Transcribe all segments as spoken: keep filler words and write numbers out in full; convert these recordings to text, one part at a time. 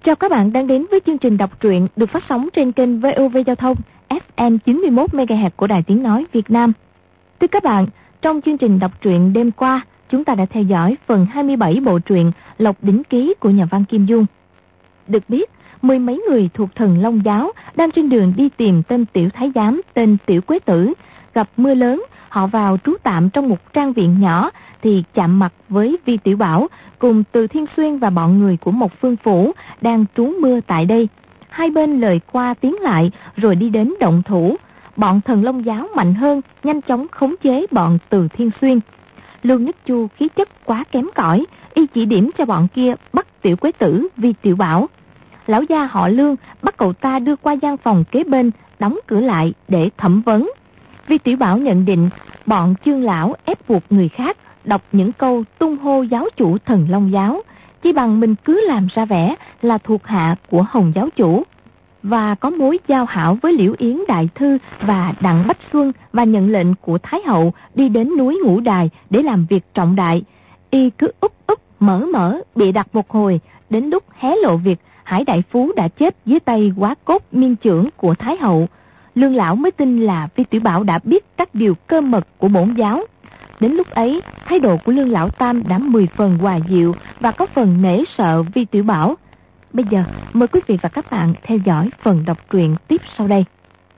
Chào các bạn đang đến với chương trình đọc truyện được phát sóng trên kênh vê o vê Giao thông ép em chín mươi mốt mê ga héc của Đài Tiếng Nói Việt Nam. Thưa các bạn, trong chương trình đọc truyện đêm qua, chúng ta đã theo dõi phần hai mươi bảy bộ truyện Lộc Đỉnh Ký của nhà văn Kim Dung. Được biết, mười mấy người thuộc Thần Long Giáo đang trên đường đi tìm tên tiểu thái giám tên Tiểu Quế Tử. Gặp mưa lớn, họ vào trú tạm trong một trang viện nhỏ thì chạm mặt với Vi Tiểu Bảo cùng Từ Thiên Xuyên và bọn người của Mộc Phương Phủ đang trú mưa tại đây. Hai bên lời qua tiếng lại rồi đi đến động thủ. Bọn Thần Long Giáo mạnh hơn, nhanh chóng khống chế bọn Từ Thiên Xuyên. Lương Nhất Chu khí chất quá kém cỏi, y chỉ điểm cho bọn kia bắt Tiểu Quế Tử, Vi Tiểu Bảo. Lão gia họ Lương bắt cậu ta đưa qua gian phòng kế bên, đóng cửa lại để thẩm vấn. Vi Tiểu Bảo nhận định bọn Chương lão ép buộc người khác đọc những câu tung hô giáo chủ Thần Long Giáo, chỉ bằng mình cứ làm ra vẻ là thuộc hạ của Hồng giáo chủ và có mối giao hảo với Liễu Yến đại thư và Đặng Bách Xuân, và nhận lệnh của Thái hậu đi đến núi Ngũ Đài để làm việc trọng đại. Y cứ úp úp mở mở bị đặt một hồi, đến lúc hé lộ việc Hải đại phú đã chết dưới tay Quá Cốt miên trưởng của Thái hậu, Lương lão mới tin là Vi Tiểu Bảo đã biết các điều cơ mật của bổn giáo. Đến lúc ấy, thái độ của Lương lão tam đã mười phần hòa dịu và có phần nể sợ Vi Tiểu Bảo. Bây giờ, mời quý vị và các bạn theo dõi phần đọc truyện tiếp sau đây.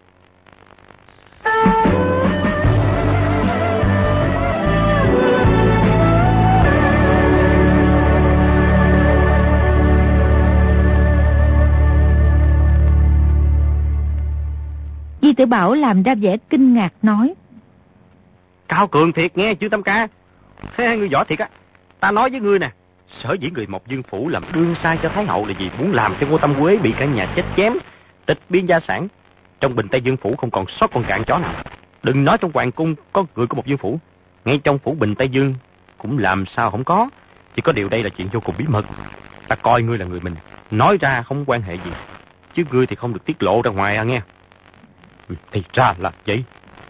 Vi Tiểu Bảo làm ra vẻ kinh ngạc nói: Cao cường thiệt nghe chứ Tam ca. Thế ngươi giỏi thiệt á. Ta nói với ngươi nè, sở dĩ người Mộc Dương phủ làm đương sai cho Thái hậu là vì muốn làm cho Ngô Tâm Quế bị cả nhà chết chém, tịch biên gia sản. Trong Bình Tây Dương phủ không còn sót con cạn chó nào. Đừng nói trong hoàng cung có người của Mộc Dương phủ, ngay trong phủ Bình Tây Dương cũng làm sao không có. Chỉ có điều đây là chuyện vô cùng bí mật. Ta coi ngươi là người mình, nói ra không quan hệ gì, chứ ngươi thì không được tiết lộ ra ngoài à nghe. Thì ra là vậy.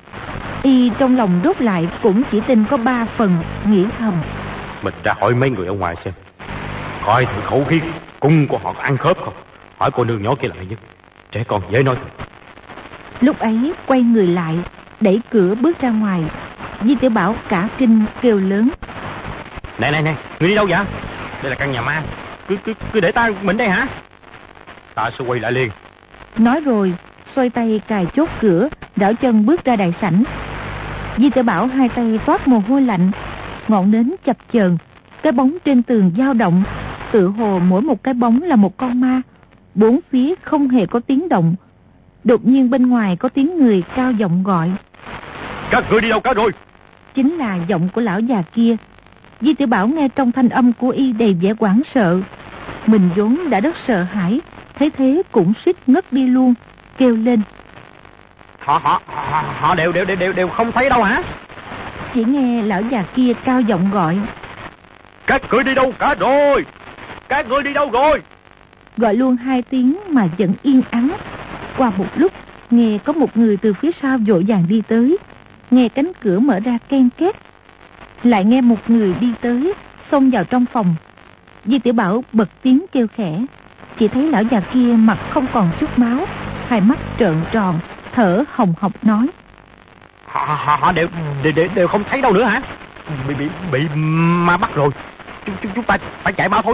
Y trong lòng đốt lại cũng chỉ tin có ba phần, nghĩ thầm: Mình ra hỏi mấy người ở ngoài xem, coi thử khẩu khí cung của họ có ăn khớp không. Hỏi cô nương nhỏ kia lại nhất, trẻ con dễ nói. Lúc ấy quay người lại, đẩy cửa bước ra ngoài. Vi Tiểu Bảo cả kinh kêu lớn: Này này này, người đi đâu vậy? Đây là căn nhà ma, cứ cứ cứ để ta mình đây hả? Ta sẽ quay lại liền. Nói rồi xoay tay cài chốt cửa, đảo chân bước ra đại sảnh. Vi Tiểu Bảo hai tay toát mồ hôi lạnh, ngọn nến chập chờn, cái bóng trên tường dao động, tự hồ mỗi một cái bóng là một con ma. Bốn phía không hề có tiếng động. Đột nhiên bên ngoài có tiếng người cao giọng gọi: Các người đi đâu cả rồi? Chính là giọng của lão già kia. Vi Tiểu Bảo nghe trong thanh âm của y đầy vẻ hoảng sợ. Mình vốn đã rất sợ hãi, thấy thế cũng suýt ngất đi luôn, kêu lên: Họ họ họ, họ đều, đều đều đều không thấy đâu hả? Chỉ nghe lão già kia cao giọng gọi: Các người đi đâu cả rồi? Các người đi đâu rồi? Gọi luôn hai tiếng mà vẫn yên ắng. Qua một lúc, nghe có một người từ phía sau vội vàng đi tới. Nghe cánh cửa mở ra ken két. Lại nghe một người đi tới, xông vào trong phòng. Vi Tiểu Bảo bật tiếng kêu khẽ. Chỉ thấy lão già kia mặt không còn chút máu, hai mắt trợn tròn, thở hồng hộc nói: Họ họ, họ đều, đều đều không thấy đâu nữa hả? Bị bị bị ma bắt rồi. Chúng chúng chúng ta phải chạy mau thôi.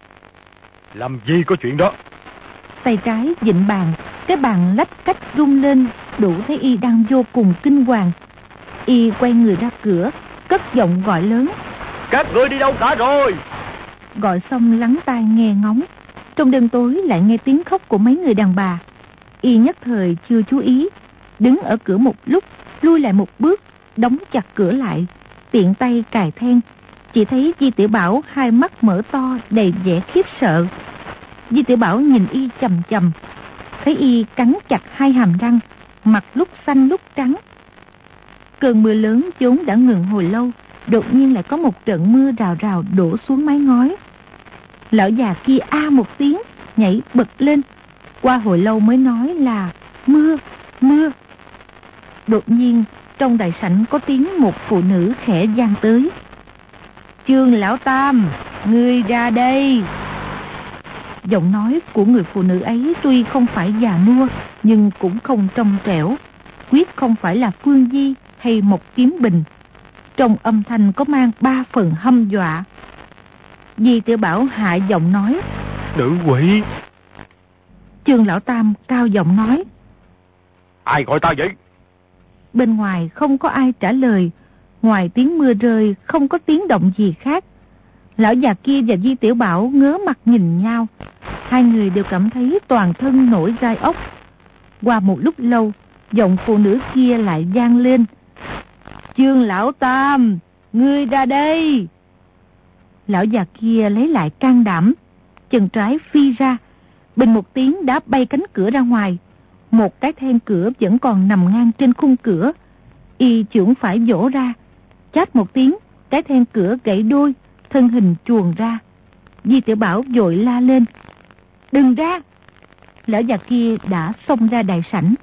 Làm gì có chuyện đó? Tay trái vịn bàn, cái bàn lách cách rung lên, đủ thấy y đang vô cùng kinh hoàng. Y quay người ra cửa, cất giọng gọi lớn: Các người đi đâu cả rồi? Gọi xong lắng tai nghe ngóng. Trong đêm tối lại nghe tiếng khóc của mấy người đàn bà. Y nhất thời chưa chú ý, đứng ở cửa một lúc, lui lại một bước, đóng chặt cửa lại, tiện tay cài then. Chỉ thấy Vi Tiểu Bảo hai mắt mở to đầy vẻ khiếp sợ. Vi Tiểu Bảo nhìn y chằm chằm, thấy y cắn chặt hai hàm răng, mặt lúc xanh lúc trắng. Cơn mưa lớn vốn đã ngừng hồi lâu, đột nhiên lại có một trận mưa rào rào đổ xuống mái ngói. Lão già kia a một tiếng, nhảy bật lên, qua hồi lâu mới nói là mưa, mưa. Đột nhiên trong đại sảnh có tiếng một phụ nữ khẽ vang tới: Chương lão tam, ngươi ra đây. Giọng nói của người phụ nữ ấy tuy không phải già nua, nhưng cũng không trong trẻo, quyết không phải là Phương Di hay Mộc Kiếm Bình. Trong âm thanh có mang ba phần hăm dọa. Di Tiểu Bảo hạ giọng nói: Nữ quỷ. Trương Lão Tam cao giọng nói: Ai gọi ta vậy? Bên ngoài không có ai trả lời, ngoài tiếng mưa rơi không có tiếng động gì khác. Lão già kia và Di Tiểu Bảo ngớ mặt nhìn nhau, hai người đều cảm thấy toàn thân nổi gai ốc. Qua một lúc lâu, giọng phụ nữ kia lại vang lên: Trương Lão Tam, ngươi ra đây. Lão già kia lấy lại can đảm, chân trái phi ra, bình một tiếng đá bay cánh cửa ra ngoài. Một cái then cửa vẫn còn nằm ngang trên khung cửa. Y chưởng phải vỗ ra, chát một tiếng, cái then cửa gãy đôi, thân hình chuồn ra. Di Tiểu Bảo vội la lên: Đừng ra! Lão già kia đã xông ra đại sảnh.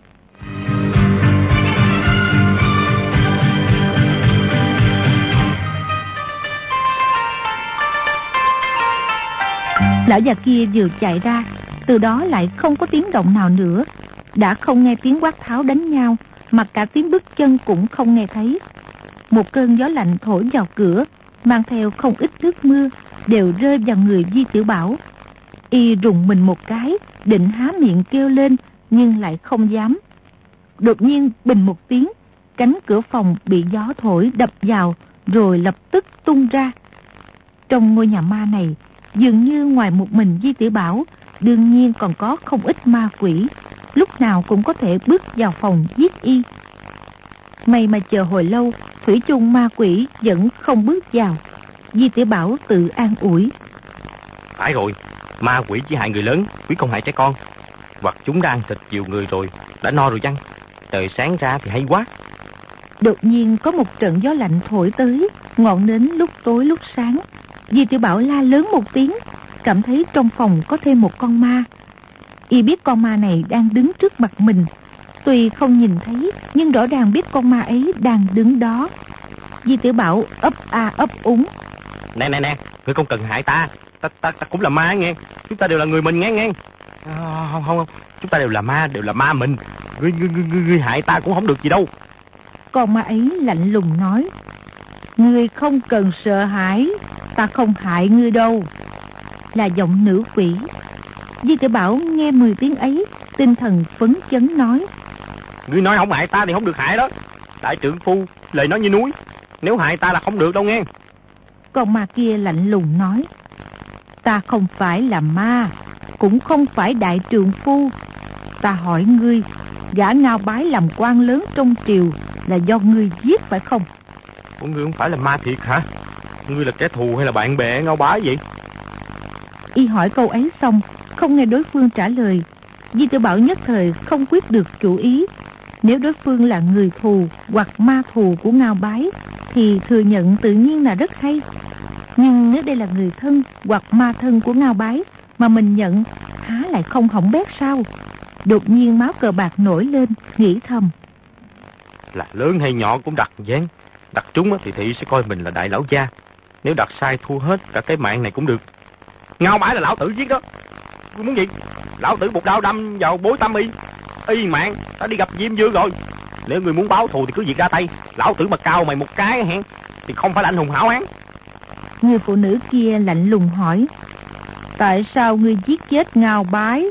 Lão già kia vừa chạy ra, từ đó lại không có tiếng động nào nữa. Đã không nghe tiếng quát tháo đánh nhau, mà cả tiếng bước chân cũng không nghe thấy. Một cơn gió lạnh thổi vào cửa, mang theo không ít nước mưa, đều rơi vào người Di Tiểu Bảo. Y rùng mình một cái, định há miệng kêu lên, nhưng lại không dám. Đột nhiên bình một tiếng, cánh cửa phòng bị gió thổi đập vào, rồi lập tức tung ra. Trong ngôi nhà ma này, dường như ngoài một mình Di Tiểu Bảo, đương nhiên còn có không ít ma quỷ, lúc nào cũng có thể bước vào phòng giết y. May mà chờ hồi lâu, thủy chung ma quỷ vẫn không bước vào. Di Tiểu Bảo tự an ủi: Phải rồi, ma quỷ chỉ hại người lớn, quý không hại trẻ con. Hoặc chúng đã ăn thịt nhiều người rồi, đã no rồi chăng? Trời sáng ra thì hay quá. Đột nhiên có một trận gió lạnh thổi tới, ngọn nến lúc tối lúc sáng. Di Tiểu Bảo la lớn một tiếng, cảm thấy trong phòng có thêm một con ma. Y biết con ma này đang đứng trước mặt mình, tuy không nhìn thấy, nhưng rõ ràng biết con ma ấy đang đứng đó. Di Tiểu Bảo ấp a ấp úng: Nè nè nè, ngươi không cần hại ta, ta ta, ta cũng là ma nghe, chúng ta đều là người mình nghe nghe. À, không không không, chúng ta đều là ma, đều là ma mình. Ngươi ngươi ngươi ngươi hại ta cũng không được gì đâu. Con ma ấy lạnh lùng nói: Ngươi không cần sợ hãi, ta không hại ngươi đâu. Là giọng nữ quỷ. Di Tiểu Bảo nghe mười tiếng ấy, tinh thần phấn chấn nói: Ngươi nói không hại ta thì không được hại đó. Đại trượng phu lời nói như núi, nếu hại ta là không được đâu nghe. Con ma kia lạnh lùng nói: Ta không phải là ma, cũng không phải đại trượng phu. Ta hỏi ngươi, gã Ngao Bái làm quan lớn trong triều là do ngươi giết phải không? Ủa, ngươi không phải là ma thiệt hả? Ngươi là kẻ thù hay là bạn bè Ngao Bái vậy? Y hỏi câu ấy xong, không nghe đối phương trả lời. Di Tiểu Bảo nhất thời không quyết được chủ ý. Nếu đối phương là người thù hoặc ma thù của Ngao Bái thì thừa nhận tự nhiên là rất hay. Nhưng nếu đây là người thân hoặc ma thân của Ngao Bái mà mình nhận, há lại không hỏng bét sao? Đột nhiên máu cờ bạc nổi lên, nghĩ thầm: Là lớn hay nhỏ cũng đặt dán. Đặt trúng thì thị sẽ coi mình là đại lão gia. Nếu đặt sai thua hết cả cái mạng này cũng được. Ngao Bái là lão tử giết đó. Ngươi muốn gì? Lão tử một đao đâm vào bối tam y, y mạng đã đi gặp Diêm Vương rồi. Nếu ngươi muốn báo thù thì cứ việc ra tay. Lão tử mà cao mày một cái hẹn thì không phải là anh hùng hảo hán. Người phụ nữ kia lạnh lùng hỏi: Tại sao ngươi giết chết Ngao Bái?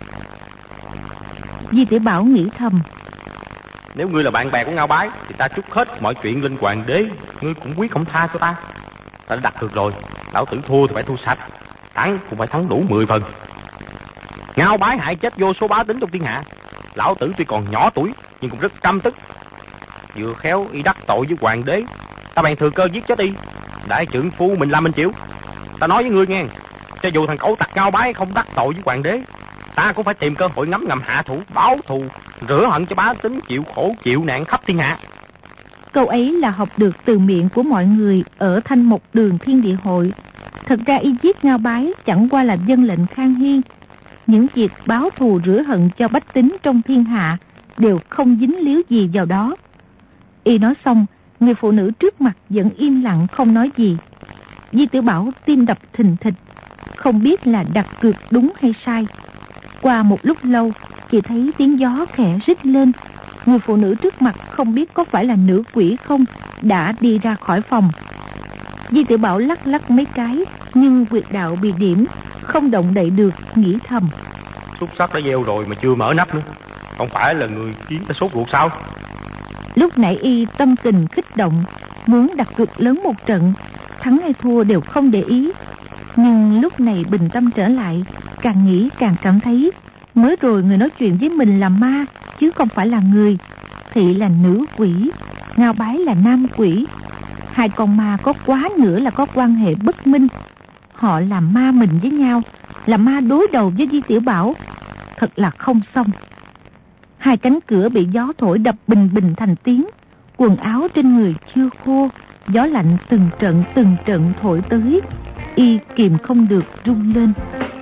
Di Tiểu Bảo nghĩ thầm: Nếu ngươi là bạn bè của Ngao Bái thì ta trút hết mọi chuyện lên hoàng đế, ngươi cũng quyết không tha cho ta. Ta đã đặt cược rồi, lão tử thua thì phải thua sạch, thắng cũng phải thắng đủ mười phần. Ngao Bái hại chết vô số bá tính trong thiên hạ. Lão tử tuy còn nhỏ tuổi nhưng cũng rất căm tức. Vừa khéo y đắc tội với hoàng đế, ta bèn thừa cơ giết chết y. Đại trưởng phu mình làm mình chịu. Ta nói với ngươi nghe, cho dù thằng cẩu tặc Ngao Bái không đắc tội với hoàng đế, ta cũng phải tìm cơ hội ngấm ngầm hạ thủ, báo thù, rửa hận cho bá tính chịu khổ chịu nạn khắp thiên hạ. Câu ấy là học được từ miệng của mọi người ở Thanh Mộc Đường Thiên Địa Hội. Thật ra y giết Ngao Bái chẳng qua là dân lệnh Khang Hy. Những việc báo thù rửa hận cho bách tính trong thiên hạ đều không dính líu gì vào đó. Y nói xong, người phụ nữ trước mặt vẫn im lặng không nói gì. Di Tiểu Bảo tim đập thình thịch, không biết là đặt cược đúng hay sai. Qua một lúc lâu, chỉ thấy tiếng gió khẽ rít lên. Người phụ nữ trước mặt không biết có phải là nữ quỷ không, đã đi ra khỏi phòng. Di Tiểu Bảo lắc lắc mấy cái, nhưng huyệt đạo bị điểm, không động đậy được, nghĩ thầm. Xúc sắc đã gieo rồi mà chưa mở nắp nữa. Không phải là người khiến ta sốt ruột sao? Lúc nãy y tâm tình kích động, muốn đặt cược lớn một trận, thắng hay thua đều không để ý. Nhưng lúc này bình tâm trở lại, càng nghĩ càng cảm thấy mới rồi người nói chuyện với mình là ma, chứ không phải là người. Thị là nữ quỷ, Ngao Bái là nam quỷ. Hai con ma có quá nữa là có quan hệ bất minh. Họ làm ma mình với nhau, là ma đối đầu với Di Tiểu Bảo. Thật là không xong. Hai cánh cửa bị gió thổi đập bình bình thành tiếng. Quần áo trên người chưa khô, gió lạnh từng trận từng trận thổi tới. Y kìm không được rung lên.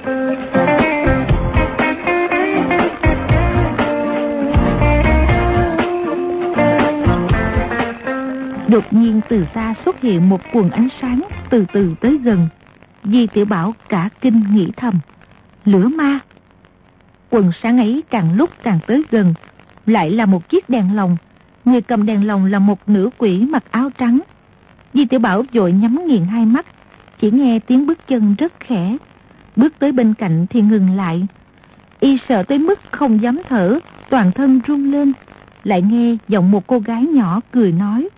Đột nhiên từ xa xuất hiện một quần ánh sáng từ từ tới gần. Di Tiểu Bảo cả kinh nghĩ thầm, lửa ma. Quần sáng ấy càng lúc càng tới gần, lại là một chiếc đèn lồng. Người cầm đèn lồng là một nữ quỷ mặc áo trắng. Di Tiểu Bảo vội nhắm nghiền hai mắt, chỉ nghe tiếng bước chân rất khẽ. Bước tới bên cạnh thì ngừng lại. Y sợ tới mức không dám thở, toàn thân run lên. Lại nghe giọng một cô gái nhỏ cười nói,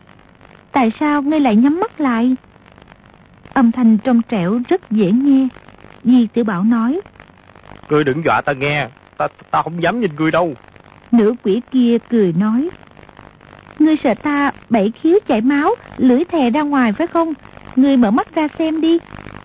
tại sao ngươi lại nhắm mắt lại? Âm thanh trong trẻo rất dễ nghe. Di Tiểu Bảo nói, Ngươi đừng dọa ta nghe, ta ta không dám nhìn ngươi đâu. Nữ quỷ kia cười nói, ngươi sợ ta bảy khiếu chảy máu, lưỡi thè ra ngoài phải không? Ngươi mở mắt ra xem đi.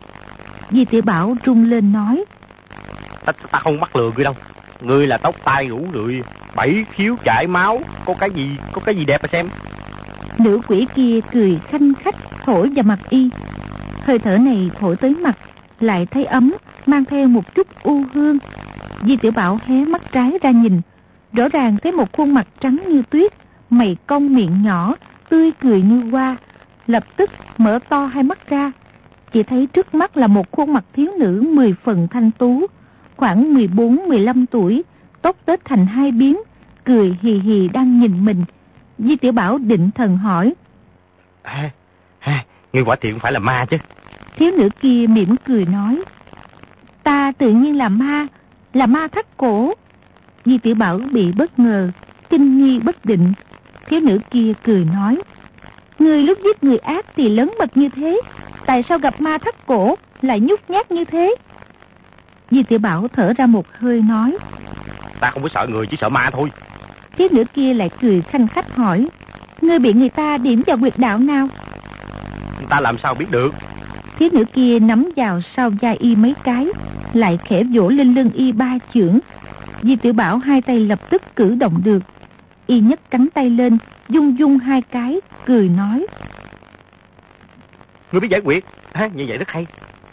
Di Tiểu Bảo rung lên nói, Ta, ta không mắc lừa ngươi đâu. Ngươi là tóc tai rủ rượi, bảy khiếu chảy máu, có cái gì có cái gì đẹp mà xem. Nữ quỷ kia cười khanh khách thổi vào mặt y. Hơi thở này thổi tới mặt, lại thấy ấm, mang theo một chút u hương. Di Tiểu Bảo hé mắt trái ra nhìn, rõ ràng thấy một khuôn mặt trắng như tuyết, mày cong miệng nhỏ, tươi cười như hoa. Lập tức mở to hai mắt ra, chỉ thấy trước mắt là một khuôn mặt thiếu nữ mười phần thanh tú, khoảng mười bốn mười lăm tuổi, tóc tết thành hai biếm, cười hì hì đang nhìn mình. Di Tiểu Bảo định thần hỏi, à, à, ngươi quả thiện phải là ma chứ? Thiếu nữ kia mỉm cười nói, ta tự nhiên là ma, là ma thắt cổ. Di Tiểu Bảo bị bất ngờ, kinh nghi bất định. Thiếu nữ kia cười nói, người lúc giết người ác thì lớn mật như thế, tại sao gặp ma thắt cổ lại nhút nhát như thế? Di Tiểu Bảo thở ra một hơi nói, ta không có sợ người, chỉ sợ ma thôi. Thiếu nữ kia lại cười khanh khách hỏi, ngươi bị người ta điểm vào huyệt đạo nào? Ta làm sao biết được? Thiếu nữ kia nắm vào sau vai y mấy cái, lại khẽ vỗ lên lưng y ba chưởng. Di Tiểu Bảo hai tay lập tức cử động được. Y nhấc cánh tay lên, dung dung hai cái, cười nói, ngươi biết giải quyết, à, như vậy rất hay.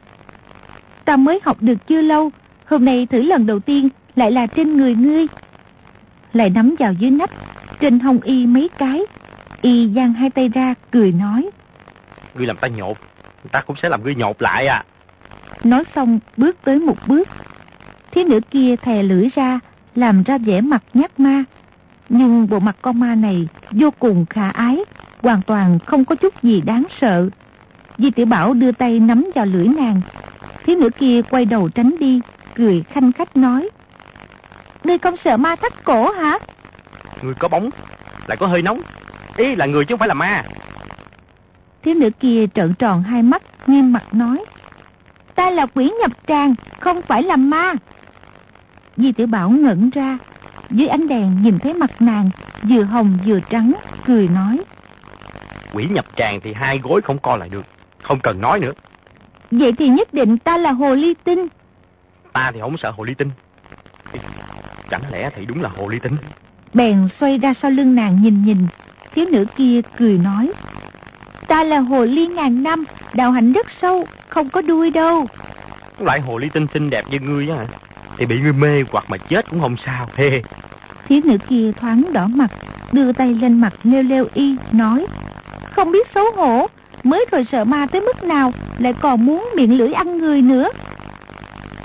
Ta mới học được chưa lâu, hôm nay thử lần đầu tiên lại là trên người ngươi. Lại nắm vào dưới nách, trên hông y mấy cái. Y giang hai tay ra, cười nói, ngươi làm ta nhột, ta cũng sẽ làm ngươi nhột lại à. Nói xong bước tới một bước. Thiếu nữ kia thè lưỡi ra, làm ra vẻ mặt nhát ma. Nhưng bộ mặt con ma này vô cùng khả ái, hoàn toàn không có chút gì đáng sợ. Di Tiểu Bảo đưa tay nắm vào lưỡi nàng. Thiếu nữ kia quay đầu tránh đi, cười khanh khách nói, ngươi không sợ ma thắt cổ hả? Ngươi có bóng, lại có hơi nóng, ý là người chứ không phải là ma. Thiếu nữ kia trợn tròn hai mắt, nghiêm mặt nói, ta là quỷ nhập tràng, không phải là ma. Di Tiểu Bảo ngẩn ra, dưới ánh đèn nhìn thấy mặt nàng vừa hồng vừa trắng, cười nói, quỷ nhập tràng thì hai gối không co lại được, không cần nói nữa. Vậy thì nhất định ta là hồ ly tinh. Ta thì không sợ hồ ly tinh. Chẳng lẽ thì đúng là hồ ly tinh? Bèn xoay ra sau lưng nàng nhìn nhìn. Thiếu nữ kia cười nói, ta là hồ ly ngàn năm, đạo hạnh rất sâu, không có đuôi đâu. Loại hồ ly tinh xinh đẹp như ngươi á, thì bị ngươi mê hoặc mà chết cũng không sao. Hê. Thiếu nữ kia thoáng đỏ mặt, đưa tay lên mặt leo leo y, nói, không biết xấu hổ, mới rồi sợ ma tới mức nào, lại còn muốn miệng lưỡi ăn người nữa.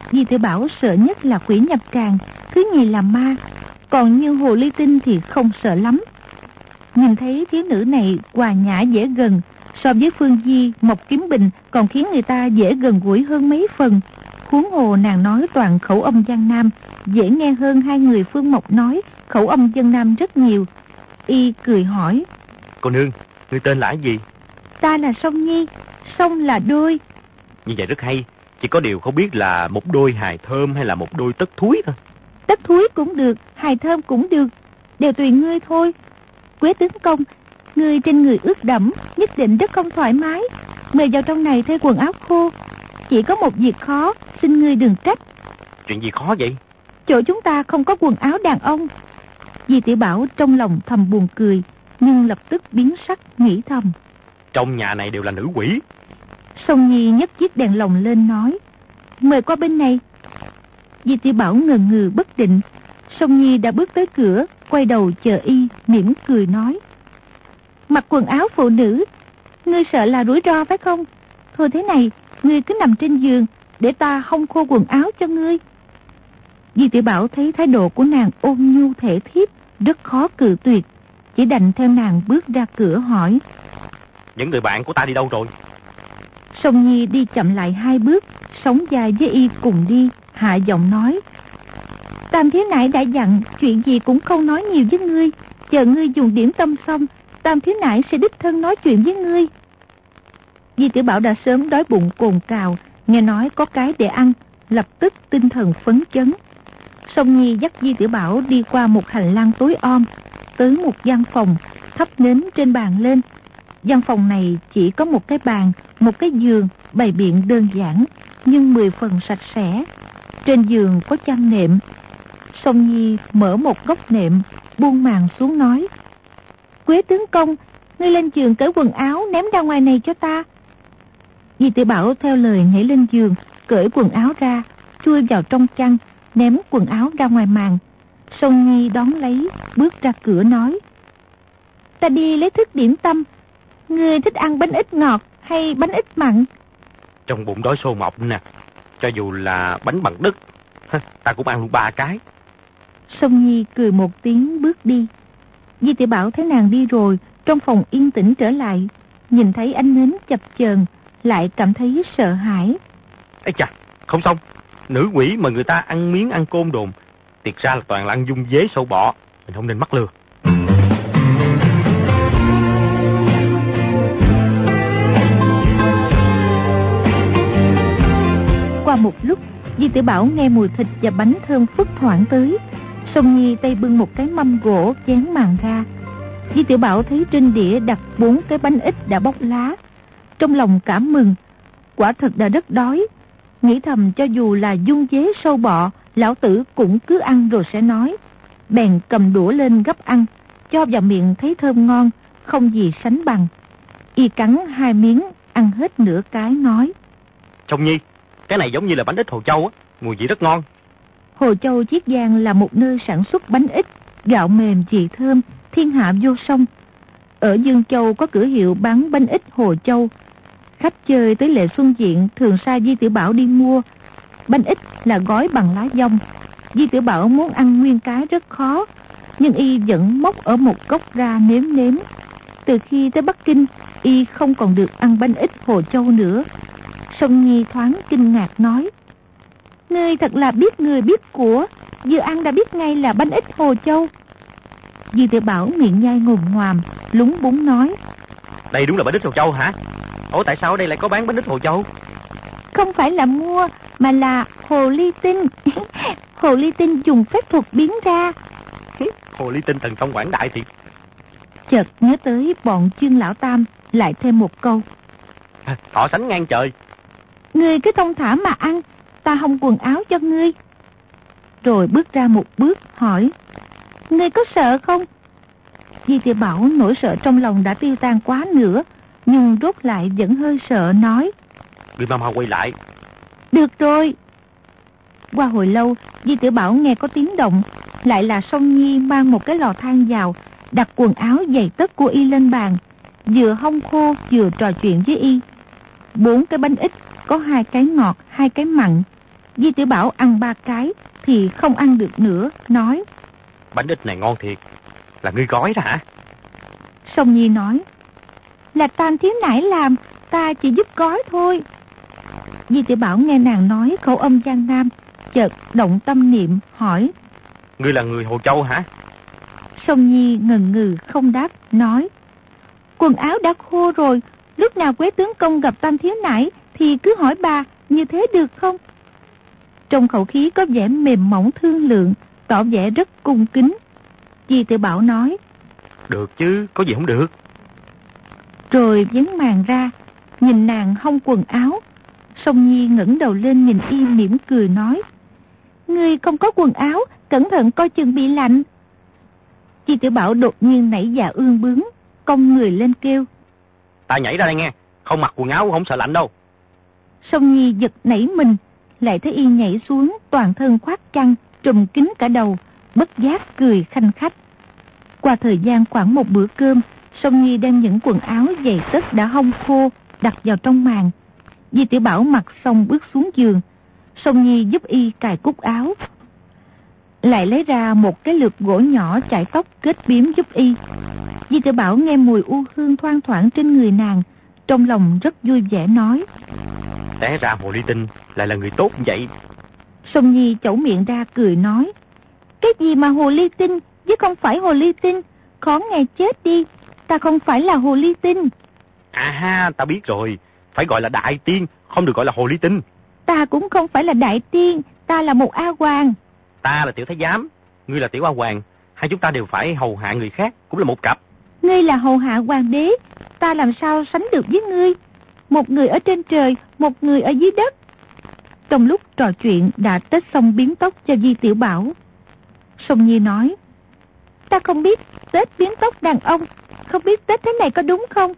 Di Tiểu Bảo sợ nhất là quỷ nhập tràng, thứ nhì là ma, còn như hồ ly tinh thì không sợ lắm. Nhìn thấy thiếu nữ này hòa nhã dễ gần, so với Phương Di, Mộc Kiếm Bình còn khiến người ta dễ gần gũi hơn mấy phần. Huống hồ nàng nói toàn khẩu âm Giang Nam, dễ nghe hơn hai người Phương Mộc nói khẩu âm Dân Nam rất nhiều. Y cười hỏi: Cô nương, ngươi tên là gì? Ta là Song Nhi, Song là đôi. Như vậy rất hay, chỉ có điều không biết là một đôi hài thơm hay là một đôi tất thúi thôi. Tất thúi cũng được, hài thơm cũng được, đều tùy ngươi thôi. Quế tướng công, ngươi trên người ướt đẫm, nhất định rất không thoải mái, mời vào trong này thay quần áo khô. Chỉ có một việc khó, xin ngươi đừng trách. Chuyện gì khó vậy? Chỗ chúng ta không có quần áo đàn ông. Di Tiểu Bảo trong lòng thầm buồn cười, nhưng lập tức biến sắc nghĩ thầm: Trong nhà này đều là nữ quỷ. Song Nhi nhấc chiếc đèn lồng lên nói: Mời qua bên này. Di Tiểu Bảo ngờ ngừ bất định. Song Nhi đã bước tới cửa, quay đầu chờ y, mỉm cười nói: Mặc quần áo phụ nữ, ngươi sợ là rủi ro phải không? Thôi thế này, ngươi cứ nằm trên giường, để ta hong khô quần áo cho ngươi. Di Tiểu Bảo thấy thái độ của nàng ôn nhu thể thiếp, rất khó cự tuyệt, chỉ đành theo nàng bước ra cửa hỏi: Những người bạn của ta đi đâu rồi? Song Nhi đi chậm lại hai bước, sóng dài với y cùng đi, hạ giọng nói: Tam thiếu nãi đã dặn, chuyện gì cũng không nói nhiều với ngươi, chờ ngươi dùng điểm tâm xong, Tam thiếu nãi sẽ đích thân nói chuyện với ngươi. Di Tiểu Bảo đã sớm đói bụng cồn cào, nghe nói có cái để ăn, lập tức tinh thần phấn chấn. Song Nhi dắt Di Tiểu Bảo đi qua một hành lang tối om, tới một gian phòng, thắp nến trên bàn lên. Gian phòng này chỉ có một cái bàn, một cái giường, bày biện đơn giản, nhưng mười phần sạch sẽ. Trên giường có chăn nệm. Song Nhi mở một góc nệm, buông màn xuống nói: Quế tướng công, ngươi lên giường cởi quần áo ném ra ngoài này cho ta. Di Tiểu Bảo theo lời nhảy lên giường, cởi quần áo ra, chui vào trong chăn, ném quần áo ra ngoài màn. Song Nhi đón lấy, bước ra cửa nói: Ta đi lấy thức điểm tâm, ngươi thích ăn bánh ít ngọt hay bánh ít mặn? Trong bụng đói sôi mọc nè, cho dù là bánh bằng đất, ta cũng ăn luôn ba cái. Song Nhi cười một tiếng bước đi. Di Tiểu Bảo thấy nàng đi rồi, trong phòng yên tĩnh trở lại, nhìn thấy ánh nến chập chờn, lại cảm thấy sợ hãi. Ây chà, không xong, nữ quỷ mà người ta ăn miếng ăn côn đồn, thiệt ra là toàn là ăn dung dế sâu bọ, mình không nên mắc lừa. Qua một lúc, Di Tiểu Bảo nghe mùi thịt và bánh thơm phức thoảng tới. Song Nhi tay bưng một cái mâm gỗ chén màn ra. Di Tiểu Bảo thấy trên đĩa đặt bốn cái bánh ít đã bóc lá, trong lòng cảm mừng, quả thật đã rất đói. Nghĩ thầm cho dù là dung dế sâu bọ, lão tử cũng cứ ăn rồi sẽ nói. Bèn cầm đũa lên gắp ăn, cho vào miệng thấy thơm ngon, không gì sánh bằng. Y cắn hai miếng, ăn hết nửa cái nói: Song Nhi, cái này giống như là bánh ít Hồ Châu á, mùi vị rất ngon. Hồ Châu Chiết Giang là một nơi sản xuất bánh ít, gạo mềm vị thơm, thiên hạ vô song. Ở Dương Châu có cửa hiệu bán bánh ít Hồ Châu. Khách chơi tới Lệ Xuân Diện thường sai Di Tiểu Bảo đi mua. Bánh ít là gói bằng lá dong. Di Tiểu Bảo muốn ăn nguyên cái rất khó, nhưng y vẫn móc ở một góc ra nếm nếm. Từ khi tới Bắc Kinh, y không còn được ăn bánh ít Hồ Châu nữa. Song Nhi thoáng kinh ngạc nói: Ngươi thật là biết người biết của, vừa ăn đã biết ngay là bánh ít Hồ Châu. Di Tiểu Bảo miệng nhai ngồm ngoàm, lúng búng nói: Đây đúng là bánh ít Hồ Châu hả? Ủa tại sao ở đây lại có bán bánh ít Hồ Châu? Không phải là mua, mà là hồ ly tinh. Hồ ly tinh dùng phép thuật biến ra. Hồ ly tinh thần thông quảng đại thiệt. Chợt nhớ tới bọn Chương Lão Tam, lại thêm một câu: Họ sánh ngang trời. Ngươi cứ thông thả mà ăn, ta hong quần áo cho ngươi. Rồi bước ra một bước hỏi: Ngươi có sợ không? Di Tiểu Bảo nỗi sợ trong lòng đã tiêu tan quá nữa, nhưng rốt lại vẫn hơi sợ nói: Ngươi mau mau quay lại. Được rồi. Qua hồi lâu, Di Tiểu Bảo nghe có tiếng động, lại là Song Nhi mang một cái lò than vào, đặt quần áo giày tất của y lên bàn, vừa hong khô vừa trò chuyện với y. Bốn cái bánh ít, có hai cái ngọt, hai cái mặn. Di Tiểu Bảo ăn ba cái thì không ăn được nữa, nói: Bánh ít này ngon thiệt, là ngươi gói đó hả? Song Nhi nói: Là Tam thiếu nãi làm, ta chỉ giúp gói thôi. Di Tiểu Bảo nghe nàng nói khẩu âm Giang Nam, chợt động tâm niệm hỏi: Ngươi là người Hồ Châu hả? Song Nhi ngần ngừ không đáp, nói: Quần áo đã khô rồi, lúc nào Quế tướng công gặp Tam thiếu nãi thì cứ hỏi bà, như thế được không? Trong khẩu khí có vẻ mềm mỏng thương lượng, tỏ vẻ rất cung kính. Di Tiểu Bảo nói: Được chứ, có gì không được. Rồi vén màn ra, nhìn nàng hong quần áo. Song Nhi ngẩng đầu lên nhìn y mỉm cười nói: Ngươi không có quần áo, cẩn thận coi chừng bị lạnh. Di Tiểu Bảo đột nhiên nảy dạ ương bướng, cong người lên kêu: Ta nhảy ra đây nghe, không mặc quần áo không sợ lạnh đâu. Song Nhi giật nảy mình, lại thấy y nhảy xuống, toàn thân khoác chăn, trùm kín cả đầu, bất giác cười khanh khách. Qua thời gian khoảng một bữa cơm, Song Nhi đem những quần áo giày tất đã hong khô đặt vào trong màn. Di Tiểu Bảo mặc xong bước xuống giường, Song Nhi giúp y cài cúc áo, lại lấy ra một cái lược gỗ nhỏ chải tóc kết biếm giúp y. Di Tiểu Bảo nghe mùi u hương thoang thoảng trên người nàng, trong lòng rất vui vẻ nói: Té ra hồ ly tinh lại là người tốt như vậy. Song Nhi chẩu miệng ra cười nói: Cái gì mà hồ ly tinh, chứ không phải hồ ly tinh, khó nghe chết đi, ta không phải là hồ ly tinh. À ha, ta biết rồi, phải gọi là đại tiên, không được gọi là hồ ly tinh. Ta cũng không phải là đại tiên, ta là một A Hoàng. Ta là tiểu thái giám, ngươi là tiểu A Hoàng, hai chúng ta đều phải hầu hạ người khác, cũng là một cặp. Ngươi là hầu hạ hoàng đế, ta làm sao sánh được với ngươi? Một người ở trên trời, một người ở dưới đất. Trong lúc trò chuyện đã tết xong biếm tóc cho Di Tiểu Bảo. Song Nhi nói: Ta không biết tết biếm tóc đàn ông, không biết tết thế này có đúng không?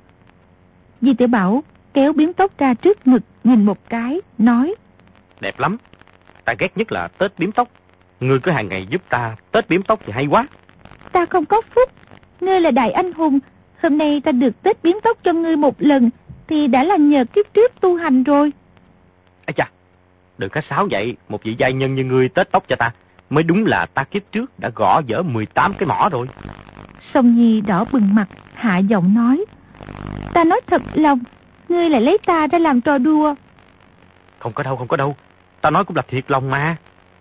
Di Tiểu Bảo kéo biếm tóc ra trước ngực nhìn một cái, nói: Đẹp lắm, ta ghét nhất là tết biếm tóc. Ngươi cứ hàng ngày giúp ta tết biếm tóc thì hay quá. Ta không có phúc, ngươi là đại anh hùng, hôm nay ta được tết biếm tóc cho ngươi một lần thì đã là nhờ kiếp trước tu hành rồi. Ây chà, đừng có sáo vậy, một vị giai nhân như ngươi tết tóc cho ta, mới đúng là ta kiếp trước đã gõ dở mười tám cái mỏ rồi. Song Nhi đỏ bừng mặt, hạ giọng nói: Ta nói thật lòng, ngươi lại lấy ta ra làm trò đùa. Không có đâu, không có đâu, ta nói cũng là thiệt lòng mà.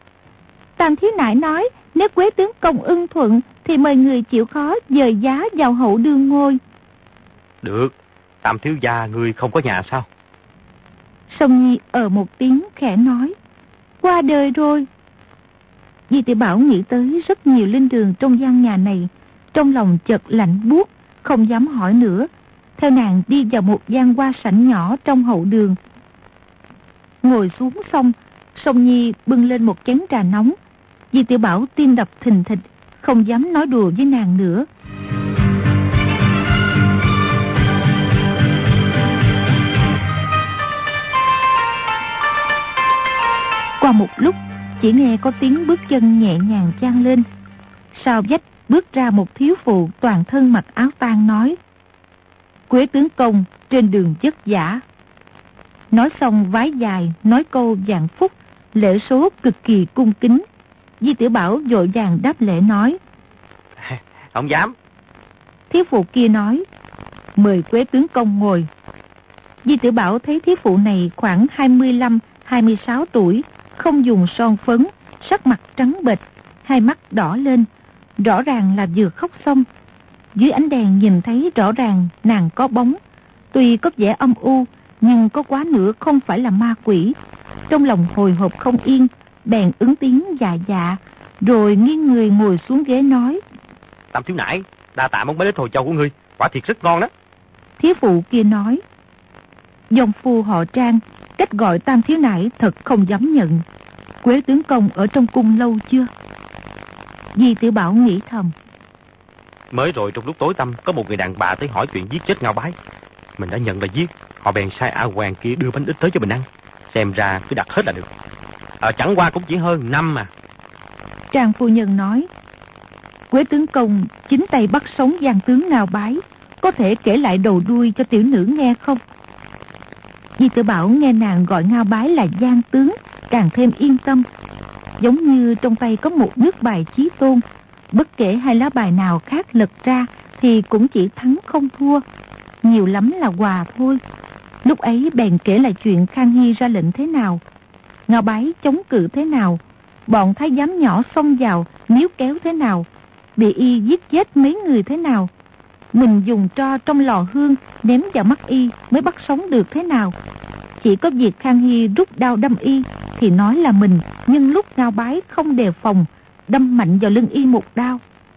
Tam thiếu nãi nói, nếu Quế tướng công ưng thuận thì mời người chịu khó dời giá vào hậu đương ngôi. Được, Tam thiếu gia ngươi không có nhà sao? Song Nhi ở một tiếng khẽ nói: Qua đời rồi. Di Tiểu Bảo nghĩ tới rất nhiều linh đường trong gian nhà này, trong lòng chợt lạnh buốt, không dám hỏi nữa. Theo nàng đi vào một gian hoa sảnh nhỏ trong hậu đường. Ngồi xuống xong, Song Nhi bưng lên một chén trà nóng. Di Tiểu Bảo tim đập thình thịch, không dám nói đùa với nàng nữa. Qua một lúc, chỉ nghe có tiếng bước chân nhẹ nhàng vang lên. Sau vách bước ra một thiếu phụ toàn thân mặc áo tang nói: Quế tướng công trên đường vất vả. Nói xong vái dài, nói câu vạn phúc, lễ số cực kỳ cung kính. Di Tiểu Bảo vội vàng đáp lễ nói: Không dám. Thiếu phụ kia nói: Mời Quế tướng công ngồi. Di Tiểu Bảo thấy thiếu phụ này khoảng hai mươi lăm hai mươi sáu tuổi, không dùng son phấn, sắc mặt trắng bệch, hai mắt đỏ lên, rõ ràng là vừa khóc xong. Dưới ánh đèn nhìn thấy rõ ràng nàng có bóng, tuy có vẻ âm u, nhưng có quá nữa không phải là ma quỷ. Trong lòng hồi hộp không yên, bèn ứng tiếng dạ dạ, rồi nghiêng người ngồi xuống ghế nói: Tam thiếu nãi, đa tạ món bánh ít Hồ Châu của ngươi, quả thiệt rất ngon đó. Thiếu phụ kia nói: Dòng phu họ Trang, cách gọi Tam thiếu nãi thật không dám nhận. Quế tướng công ở trong cung lâu chưa? Di Tiểu Bảo nghĩ thầm: Mới rồi trong lúc tối tăm có một người đàn bà tới hỏi chuyện giết chết Ngao Bái. Mình đã nhận là giết, họ bèn sai A Hoàng kia đưa bánh ít tới cho mình ăn. Xem ra cứ đặt hết là được. Ờ, chẳng qua cũng chỉ hơn năm mà. Trang phu nhân nói: Quế tướng công chính tay bắt sống giang tướng Ngao Bái, có thể kể lại đầu đuôi cho tiểu nữ nghe không? Di Tiểu Bảo nghe nàng gọi Ngao Bái là giang tướng, càng thêm yên tâm. Giống như trong tay có một nước bài chí tôn, bất kể hai lá bài nào khác lật ra thì cũng chỉ thắng không thua, nhiều lắm là hòa thôi. Lúc ấy bèn kể lại chuyện Khang Hy ra lệnh thế nào, Ngao Bái chống cự thế nào, bọn thái giám nhỏ xông vào níu kéo thế nào, bị y giết chết mấy người thế nào, mình dùng tro trong lò hương ném vào mắt y mới bắt sống được thế nào. Chỉ có việc Khang Hy rút đao đâm y thì nói là mình nhân lúc Ngao Bái không đề phòng đâm mạnh vào lưng y một đao.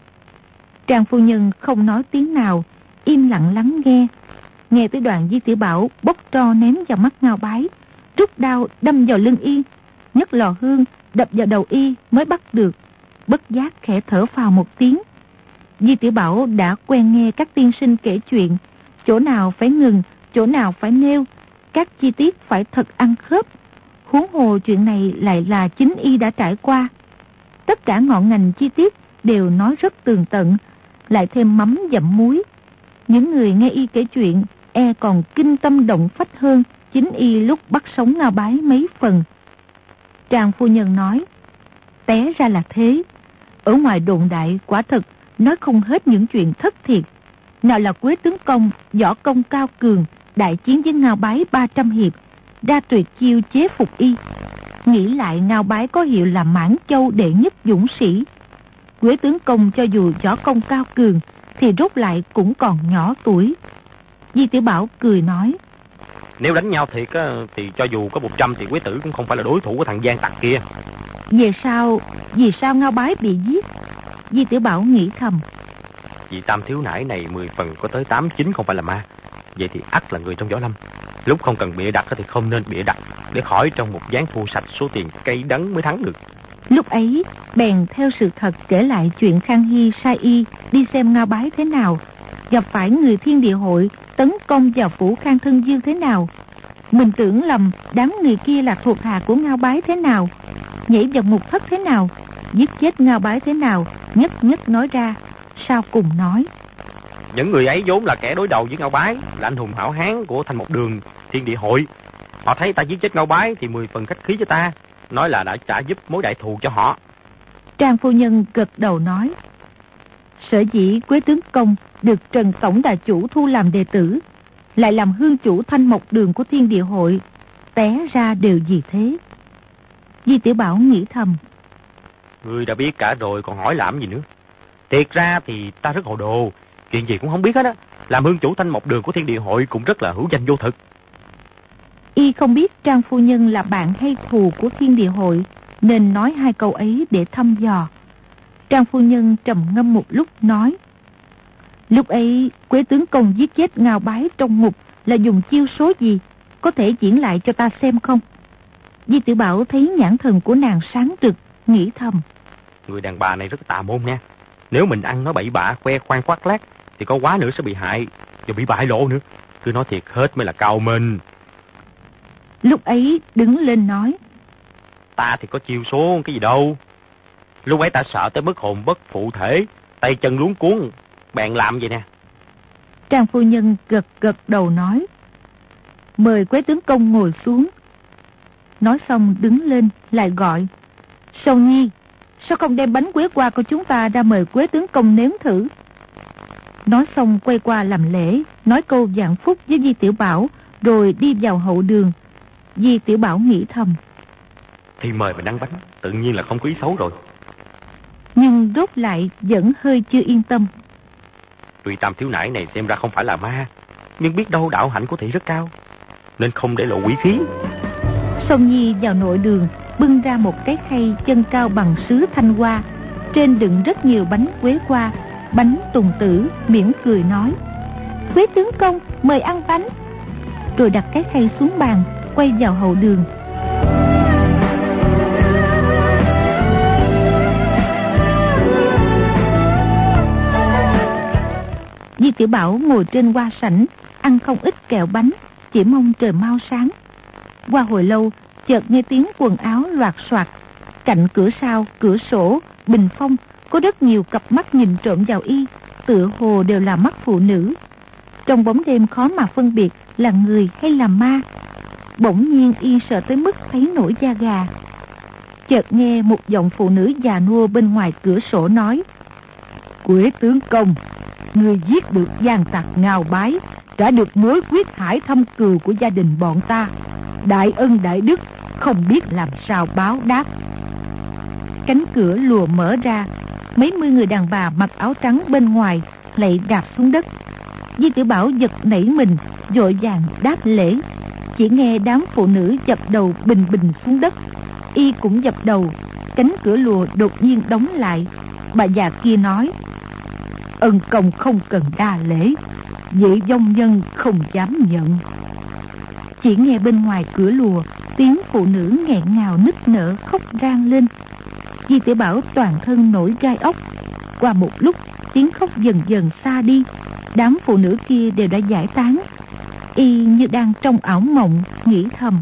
Trang phu nhân không nói tiếng nào, im lặng lắng nghe. Nghe tới đoạn Di Tiểu Bảo bốc tro ném vào mắt Ngao Bái, rút đao đâm vào lưng y, nhấc lò hương đập vào đầu y mới bắt được, bất giác khẽ thở phào một tiếng. Di Tiểu Bảo đã quen nghe các tiên sinh kể chuyện, chỗ nào phải ngừng, chỗ nào phải nêu, các chi tiết phải thật ăn khớp. Huống hồ chuyện này lại là chính y đã trải qua. Tất cả ngọn ngành chi tiết đều nói rất tường tận, lại thêm mắm dặm muối. Những người nghe y kể chuyện e còn kinh tâm động phách hơn chính y lúc bắt sống Ngao Bái mấy phần. Trang phu nhân nói, té ra là thế. Ở ngoài đồn đại quả thật nói không hết những chuyện thất thiệt. Nào là Quế tướng công võ công cao cường, đại chiến với Ngao Bái ba trăm hiệp, ra tuyệt chiêu chế phục y. Nghĩ lại Ngao Bái có hiệu là Mãn Châu đệ nhất dũng sĩ. Quế tướng công cho dù võ công cao cường thì rốt lại cũng còn nhỏ tuổi. Di Tiểu Bảo cười nói, nếu đánh nhau thiệt á, thì cho dù có một trăm thì Quế tử cũng không phải là đối thủ của thằng gian tặc kia. Về sau, vì sao Ngao Bái bị giết? Di Tiểu Bảo nghĩ thầm, Vì Tam thiếu nãi này mười phần có tới tám chín không phải là ma. Vậy thì ắt là người trong võ lâm. Lúc không cần bịa đặt thì không nên bịa đặt, để khỏi trong một ván thu sạch số tiền cây đắng mới thắng được. Lúc ấy bèn theo sự thật kể lại chuyện Khang Hy sai y đi xem Ngao Bái thế nào, gặp phải người Thiên Địa Hội tấn công vào phủ Khang Thân Dương thế nào, mình tưởng lầm đám người kia là thuộc hạ của Ngao Bái thế nào, nhảy vào ngục thất thế nào, giết chết Ngao Bái thế nào, nhất nhất nói ra. Sau cùng nói, những người ấy vốn là kẻ đối đầu với Ngao Bái, là anh hùng hảo hán của Thanh Một Đường Thiên Địa Hội. Họ thấy ta giết chết Ngao Bái thì mười phần khách khí cho ta, nói là đã trả giúp mối đại thù cho họ. Trang phu nhân gật đầu nói, sở dĩ Quế tướng công được Trần tổng đà chủ thu làm đệ tử, lại làm hương chủ Thanh Mộc Đường của Thiên Địa Hội, té ra đều vì thế. Di Tiểu Bảo nghĩ thầm, Ngươi đã biết cả rồi còn hỏi làm gì nữa. Thiệt ra thì ta rất hồ đồ, chuyện gì cũng không biết hết á. Làm hương chủ Thanh Mộc Đường của Thiên Địa Hội cũng rất là hữu danh vô thực. Y không biết Trang phu nhân là bạn hay thù của Thiên Địa Hội, nên nói hai câu ấy để thăm dò. Trang phu nhân trầm ngâm một lúc nói, lúc ấy Quế tướng công giết chết Ngao Bái trong ngục là dùng chiêu số gì, có thể diễn lại cho ta xem không? Di Tiểu Bảo thấy nhãn thần của nàng sáng rực, nghĩ thầm, Người đàn bà này rất tà môn nha. Nếu mình ăn nói bậy bạ khoe khoang khoác lác thì có quá nữa sẽ bị hại, và bị bại lộ nữa. Cứ nói thiệt hết mới là cao minh. Lúc ấy đứng lên nói, Ta thì có chiêu số cái gì đâu. Lúc ấy ta sợ tới mức hồn bất phụ thể, tay chân luống cuống, bèn làm vậy nè. Trang phu nhân gật gật đầu nói, mời Quế tướng công ngồi xuống. Nói xong đứng lên lại gọi, Sầu Nhi, sao không đem bánh quế qua của chúng ta ra mời Quế tướng công nếm thử? Nói xong quay qua làm lễ, nói câu vạn phúc với Di Tiểu Bảo, rồi đi vào hậu đường. Di Tiểu Bảo nghĩ thầm, Thì mời mình ăn bánh, tự nhiên là không có ý xấu rồi. Nhưng rốt lại vẫn hơi chưa yên tâm. Tuy Tam thiếu nãi này xem ra không phải là ma, nhưng biết đâu đạo hạnh của thị rất cao, nên không để lộ quỷ khí. Song Nhi vào nội đường, bưng ra một cái khay chân cao bằng sứ thanh hoa, trên đựng rất nhiều bánh quế qua, bánh tùng tử, mỉm cười nói, Quế tướng công mời ăn bánh. Rồi đặt cái khay xuống bàn, quay vào hậu đường. Di Tiểu Bảo ngồi trên hoa sảnh, ăn không ít kẹo bánh, chỉ mong trời mau sáng. Qua hồi lâu, chợt nghe tiếng quần áo loạt soạt. Cạnh cửa sau, cửa sổ, bình phong, có rất nhiều cặp mắt nhìn trộm vào y, tựa hồ đều là mắt phụ nữ. Trong bóng đêm khó mà phân biệt là người hay là ma. Bỗng nhiên y sợ tới mức thấy nổi da gà. Chợt nghe một giọng phụ nữ già nua bên ngoài cửa sổ nói: Quế tướng công, người giết được gian tặc Ngao Bái, đã được mối quyết hải thâm cừu của gia đình bọn ta. Đại ân đại đức, không biết làm sao báo đáp. Cánh cửa lùa mở ra, mấy mươi người đàn bà mặc áo trắng bên ngoài lạy đạp xuống đất. Di Tiểu Bảo giật nảy mình, vội vàng đáp lễ. Chỉ nghe đám phụ nữ dập đầu bình bình xuống đất. Y cũng dập đầu. Cánh cửa lùa đột nhiên đóng lại. Bà già kia nói: Ân công không cần đa lễ, vị vong nhân không dám nhận. Chỉ nghe bên ngoài cửa lùa tiếng phụ nữ nghẹn ngào nức nở khóc rang lên. Di Tiểu Bảo toàn thân nổi gai ốc. Qua một lúc tiếng khóc dần dần xa đi. Đám phụ nữ kia đều đã giải tán. Y như đang trong ảo mộng, nghĩ thầm: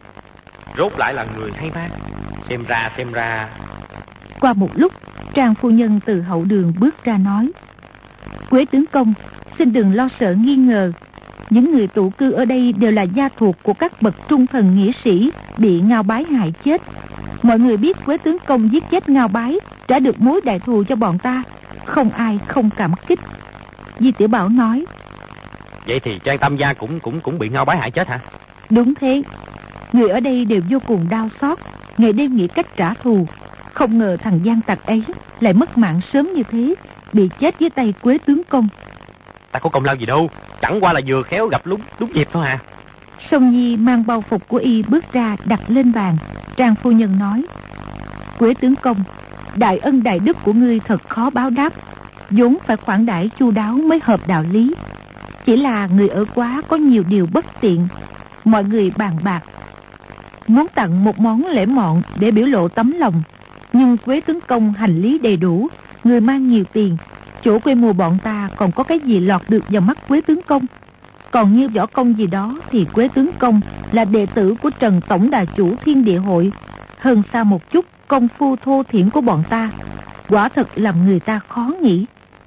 Rốt lại là người hay ma. Xem ra xem ra. Qua một lúc, Trang phu nhân từ hậu đường bước ra nói: Quế tướng công, xin đừng lo sợ nghi ngờ. Những người tụ cư ở đây đều là gia thuộc của các bậc trung thần nghĩa sĩ bị Ngao Bái hại chết. Mọi người biết Quế tướng công giết chết Ngao Bái, trả được mối đại thù cho bọn ta, không ai không cảm kích. Di Tiểu Bảo nói: Vậy thì Trang Tam gia cũng cũng cũng bị Ngao Bái hại chết hả? Đúng thế. Người ở đây đều vô cùng đau xót, ngày đêm nghĩ cách trả thù. Không ngờ thằng gian tặc ấy lại mất mạng sớm như thế, bị chết dưới tay Quế tướng công. Ta có công lao gì đâu, chẳng qua là vừa khéo gặp đúng đúng dịp thôi à. Song Nhi mang bao phục của y bước ra đặt lên bàn. Trang phu nhân nói: Quế tướng công, đại ân đại đức của ngươi thật khó báo đáp, vốn phải khoản đãi chu đáo mới hợp đạo lý. Chỉ là người ở quá có nhiều điều bất tiện. Mọi người bàn bạc muốn tặng một món lễ mọn để biểu lộ tấm lòng, nhưng Quế tướng công hành lý đầy đủ, người mang nhiều tiền. Chỗ quê mùa bọn ta còn có cái gì lọt được vào mắt Quế tướng công? Còn như võ công gì đó thì Quế tướng công là đệ tử của Trần Tổng Đà Chủ Thiên Địa Hội, hơn xa một chút công phu thô thiển của bọn ta, quả thật làm người ta khó nghĩ.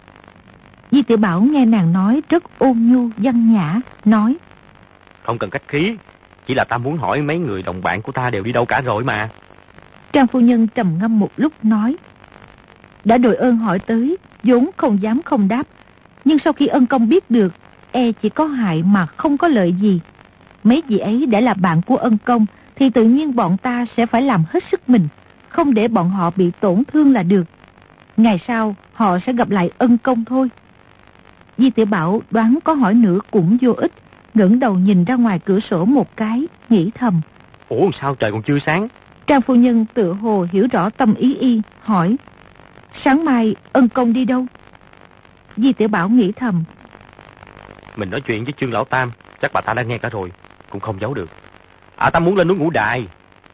Di Tiểu Bảo nghe nàng nói rất ôn nhu văn nhã, nói: Không cần khách khí, chỉ là ta muốn hỏi mấy người đồng bạn của ta đều đi đâu cả rồi mà. Trang phu nhân trầm ngâm một lúc nói: Đã đội ơn hỏi tới, vốn không dám không đáp, nhưng sau khi ân công biết được, e chỉ có hại mà không có lợi gì. Mấy vị ấy đã là bạn của ân công, thì tự nhiên bọn ta sẽ phải làm hết sức mình, không để bọn họ bị tổn thương là được. Ngày sau họ sẽ gặp lại ân công thôi. Di Tiểu Bảo đoán có hỏi nữa cũng vô ích, ngẩng đầu nhìn ra ngoài cửa sổ một cái, nghĩ thầm: Ủa sao trời còn chưa sáng? Trang phu nhân tựa hồ hiểu rõ tâm ý y, hỏi: Sáng mai ân công đi đâu? Di Tiểu Bảo nghĩ thầm: Mình nói chuyện với Trương Lão Tam, chắc bà ta đã nghe cả rồi, cũng không giấu được. À, ta muốn lên núi Ngũ Đài.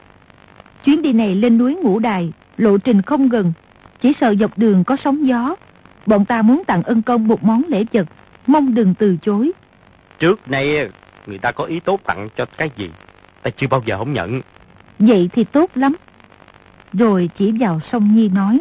Chuyến đi này lên núi Ngũ Đài, lộ trình không gần, chỉ sợ dọc đường có sóng gió. Bọn ta muốn tặng ân công một món lễ vật, mong đừng từ chối. Trước nay người ta có ý tốt tặng cho cái gì, ta chưa bao giờ không nhận. Vậy thì tốt lắm. Rồi chỉ vào Song Nhi nói: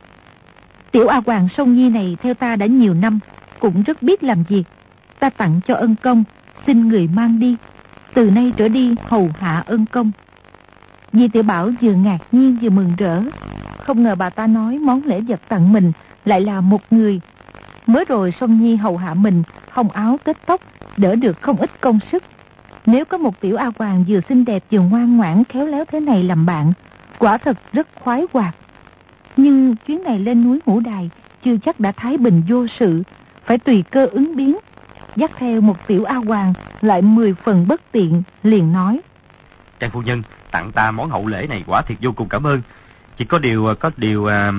Tiểu A Hoàng Song Nhi này theo ta đã nhiều năm, cũng rất biết làm việc. Ta tặng cho ân công, xin người mang đi, từ nay trở đi hầu hạ ân công. Di Tiểu Bảo vừa ngạc nhiên vừa mừng rỡ. Không ngờ bà ta nói món lễ vật tặng mình lại là một người. Mới rồi Song Nhi hầu hạ mình, hồng áo kết tóc, đỡ được không ít công sức. Nếu có một Tiểu A Hoàng vừa xinh đẹp vừa ngoan ngoãn khéo léo thế này làm bạn, quả thật rất khoái hoạt. Nhưng chuyến này lên núi Ngũ Đài chưa chắc đã thái bình vô sự, phải tùy cơ ứng biến. Dắt theo một Tiểu A Hoàng lại mười phần bất tiện, liền nói: Trang phu nhân tặng ta món hậu lễ này quả thiệt vô cùng cảm ơn. Chỉ có điều có điều à...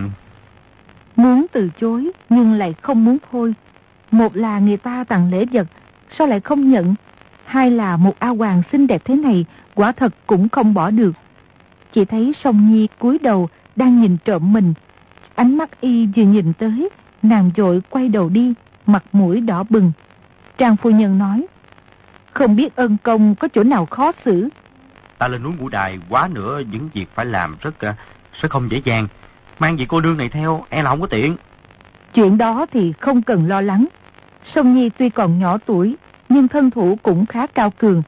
Muốn từ chối nhưng lại không muốn thôi. Một là người ta tặng lễ vật, sao lại không nhận? Hai là một A Hoàng xinh đẹp thế này, quả thật cũng không bỏ được. Chỉ thấy Song Nhi cúi đầu đang nhìn trộm mình. Ánh mắt y vừa nhìn tới, nàng vội quay đầu đi, mặt mũi đỏ bừng. Trang phu nhân nói: Không biết ân công có chỗ nào khó xử? Ta lên núi Ngũ Đài quá nữa, những việc phải làm rất rất không dễ dàng. Mang vị cô nương này theo e là không có tiện. Chuyện đó thì không cần lo lắng. Song Nhi tuy còn nhỏ tuổi, nhưng thân thủ cũng khá cao cường.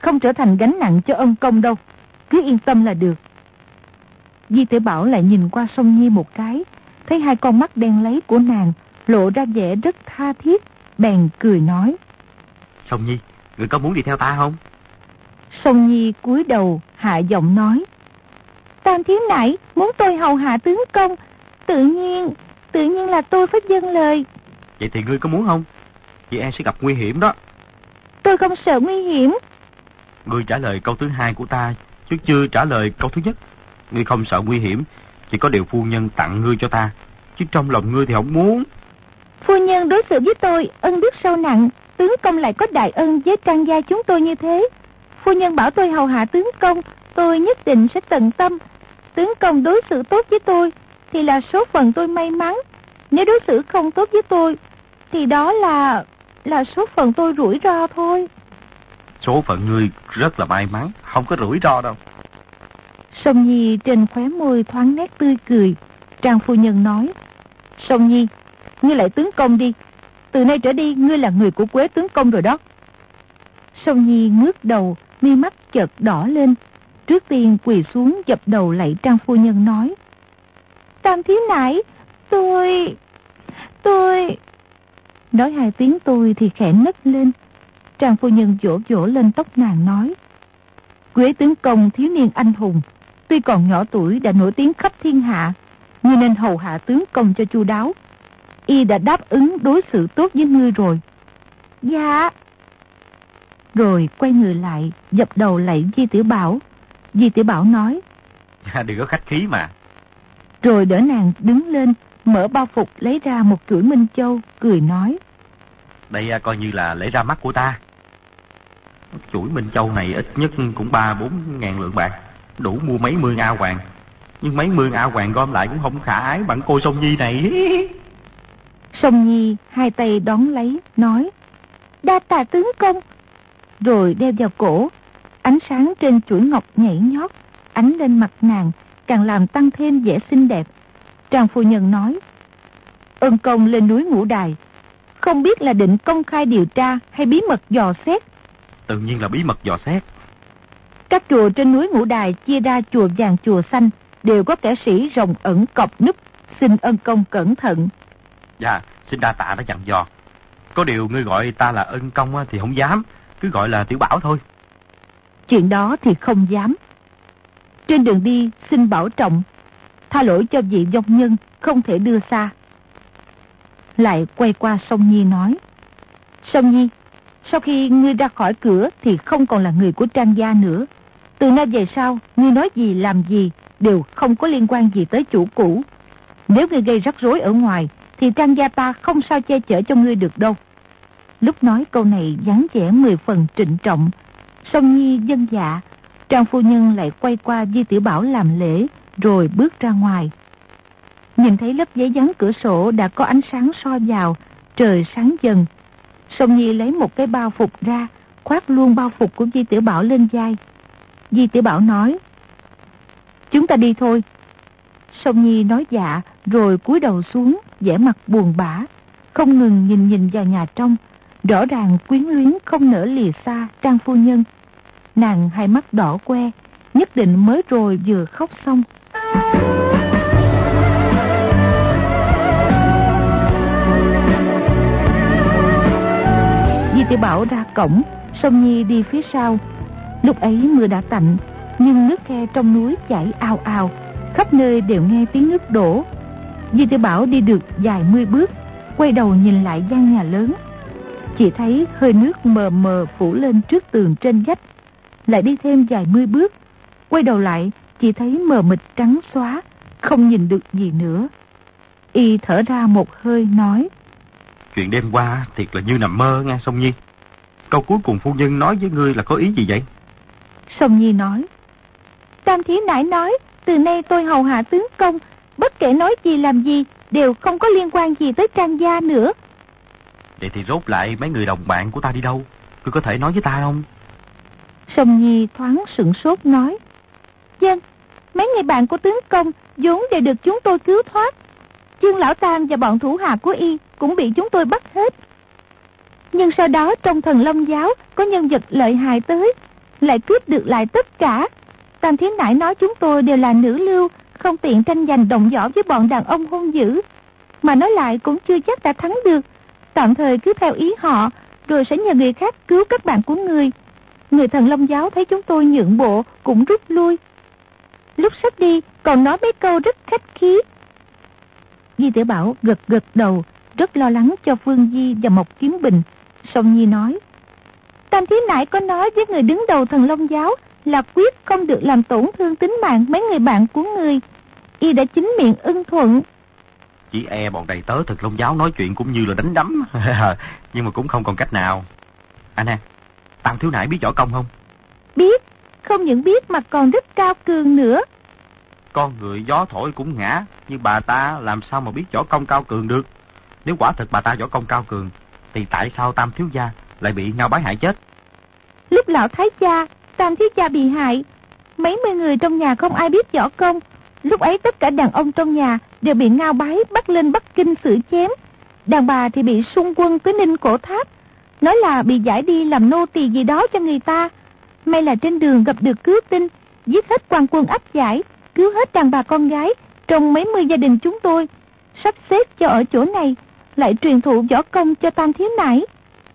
không trở thành gánh nặng cho ân công đâu. Cứ yên tâm là được. Di Tiểu Bảo lại nhìn qua Song Nhi một cái, thấy hai con mắt đen láy của nàng lộ ra vẻ rất tha thiết, bèn cười nói: Song Nhi, người có muốn đi theo ta không? Song Nhi cúi đầu hạ giọng nói: Tam thiếu nãi muốn tôi hầu hạ tướng công, tự nhiên, tự nhiên là tôi phải dâng lời. Vậy thì ngươi có muốn không? Chị e sẽ gặp nguy hiểm đó. Tôi không sợ nguy hiểm. Ngươi trả lời câu thứ hai của ta, chứ chưa trả lời câu thứ nhất. Ngươi không sợ nguy hiểm, chỉ có điều phu nhân tặng ngươi cho ta, chứ trong lòng ngươi thì không muốn. Phu nhân đối xử với tôi ân đức sâu nặng, tướng công lại có đại ân với Trang gia chúng tôi như thế. Phu nhân bảo tôi hầu hạ tướng công, tôi nhất định sẽ tận tâm. Tướng công đối xử tốt với tôi thì là số phận tôi may mắn. Nếu đối xử không tốt với tôi thì đó là là số phận tôi rủi ro thôi. Số phận ngươi rất là may mắn, không có rủi ro đâu. Song Nhi trên khóe môi thoáng nét tươi cười. Trang phu nhân nói: Song Nhi, ngươi lại tướng công đi. Từ nay trở đi ngươi là người của Quế tướng công rồi đó. Song Nhi ngước đầu, mi mắt chợt đỏ lên. Trước tiên quỳ xuống dập đầu lạy Trang phu nhân nói: Tam thiếu nãi, tôi... tôi... Nói hai tiếng tôi thì khẽ nấc lên. Trang phu nhân vỗ vỗ lên tóc nàng nói: Quế tướng công thiếu niên anh hùng, tuy còn nhỏ tuổi đã nổi tiếng khắp thiên hạ, ngươi nên hầu hạ tướng công cho chu đáo. Y đã đáp ứng đối xử tốt với ngươi rồi. Dạ. Rồi quay người lại dập đầu lạy Di Tiểu Bảo. Di Tiểu Bảo nói: Đừng có khách khí mà. Rồi đỡ nàng đứng lên, mở bao phục lấy ra một chuỗi minh châu, cười nói: Đây coi như là lễ ra mắt của ta. Chuỗi minh châu này ít nhất cũng ba bốn ngàn lượng bạc, đủ mua mấy mươi A hoàng. Nhưng mấy mươi A hoàng gom lại cũng không khả ái bằng cô Song Nhi này. Song Nhi hai tay đón lấy, nói: Đa tạ tướng công. Rồi đeo vào cổ. Ánh sáng trên chuỗi ngọc nhảy nhót ánh lên mặt nàng, càng làm tăng thêm vẻ xinh đẹp. Trang phu nhân nói: Ân công lên núi Ngũ Đài, không biết là định công khai điều tra hay bí mật dò xét? Tự nhiên là bí mật dò xét. Các chùa trên núi Ngũ Đài chia ra chùa vàng chùa xanh, đều có kẻ sĩ rồng ẩn cọp núp, xin ân công cẩn thận. Dạ, xin đa tạ đã dặn dò. Có điều ngươi gọi ta là ân công thì không dám, cứ gọi là Tiểu Bảo thôi. Chuyện đó thì không dám. Trên đường đi xin bảo trọng, tha lỗi cho vị vong nhân không thể đưa xa. Lại quay qua Song Nhi nói: Song Nhi, sau khi ngươi ra khỏi cửa thì không còn là người của Trang gia nữa. Từ nay về sau, ngươi nói gì làm gì đều không có liên quan gì tới chủ cũ. Nếu ngươi gây rắc rối ở ngoài thì Trang gia ta không sao che chở cho ngươi được đâu. Lúc nói câu này dáng vẻ mười phần trịnh trọng. Song Nhi vâng dạ. Trang phu nhân lại quay qua Di Tiểu Bảo làm lễ, rồi bước ra ngoài. Nhìn thấy lớp giấy dán cửa sổ đã có ánh sáng soi vào, trời sáng dần. Song Nhi lấy một cái bao phục ra, khoác luôn bao phục của Di Tiểu Bảo lên vai. Di Tiểu Bảo nói: Chúng ta đi thôi. Song Nhi nói dạ, rồi cúi đầu xuống, vẻ mặt buồn bã, không ngừng nhìn nhìn vào nhà trong, rõ ràng quyến luyến không nỡ lìa xa Trang phu nhân. Nàng hai mắt đỏ que, nhất định mới rồi vừa khóc xong. Di Tiểu Bảo ra cổng, Song Nhi đi phía sau. Lúc ấy mưa đã tạnh, nhưng nước khe trong núi chảy ào ào, khắp nơi đều nghe tiếng nước đổ. Di Tiểu Bảo đi được vài mươi bước, quay đầu nhìn lại gian nhà lớn, chỉ thấy hơi nước mờ mờ phủ lên trước tường trên vách. Lại đi thêm vài mươi bước, quay đầu lại chỉ thấy mờ mịt trắng xóa, không nhìn được gì nữa. Y thở ra một hơi nói: Chuyện đêm qua thiệt là như nằm mơ nghe Song Nhi. Câu cuối cùng phu nhân nói với ngươi là có ý gì vậy? Song Nhi nói: Tam thiếu nãi nói từ nay tôi hầu hạ tướng công, bất kể nói gì làm gì đều không có liên quan gì tới Trang gia nữa. Vậy thì rốt lại mấy người đồng bạn của ta đi đâu? Ngươi có thể nói với ta không? Song Nhi thoáng sửng sốt nói: Vâng, mấy người bạn của tướng công vốn đều được chúng tôi cứu thoát. Dương Lão Tam và bọn thủ hạ của y cũng bị chúng tôi bắt hết. Nhưng sau đó trong Thần Long giáo có nhân vật lợi hại tới, lại cướp được lại tất cả. Tam thiếu nãi nói chúng tôi đều là nữ lưu, không tiện tranh giành đồng võ với bọn đàn ông hung dữ. Mà nói lại cũng chưa chắc đã thắng được. Tạm thời cứ theo ý họ, rồi sẽ nhờ người khác cứu các bạn của người. Người Thần Long giáo thấy chúng tôi nhượng bộ cũng rút lui. Lúc sắp đi còn nói mấy câu rất khách khí. Di Tiểu Bảo gật gật đầu, rất lo lắng cho Phương Di và Mộc Kiếm Bình. Song Nhi nói: Tam thiếu nãi có nói với người đứng đầu Thần Long giáo là quyết không được làm tổn thương tính mạng mấy người bạn của người. Y đã chính miệng ưng thuận. Chỉ e bọn đầy tớ Thần Long giáo nói chuyện cũng như là đánh đấm. Nhưng mà cũng không còn cách nào. Anh à, Tam thiếu nãi biết võ công không? Biết, không những biết mà còn rất cao cường nữa. Con người gió thổi cũng ngã, nhưng bà ta làm sao mà biết võ công cao cường được? Nếu quả thực bà ta võ công cao cường, thì tại sao Tam thiếu gia lại bị Ngao Bái hại chết? Lúc lão thái gia, Tam thiếu gia bị hại, mấy mươi người trong nhà không ai biết võ công. Lúc ấy tất cả đàn ông trong nhà đều bị Ngao Bái bắt lên Bắc Kinh xử chém. Đàn bà thì bị xung quân tới Ninh Cổ Tháp, nói là bị giải đi làm nô tỳ gì đó cho người ta. May là trên đường gặp được cứu tinh, giết hết quan quân áp giải, cứu hết đàn bà con gái trong mấy mươi gia đình chúng tôi, sắp xếp cho ở chỗ này, lại truyền thụ võ công cho Tam thiếu nãi.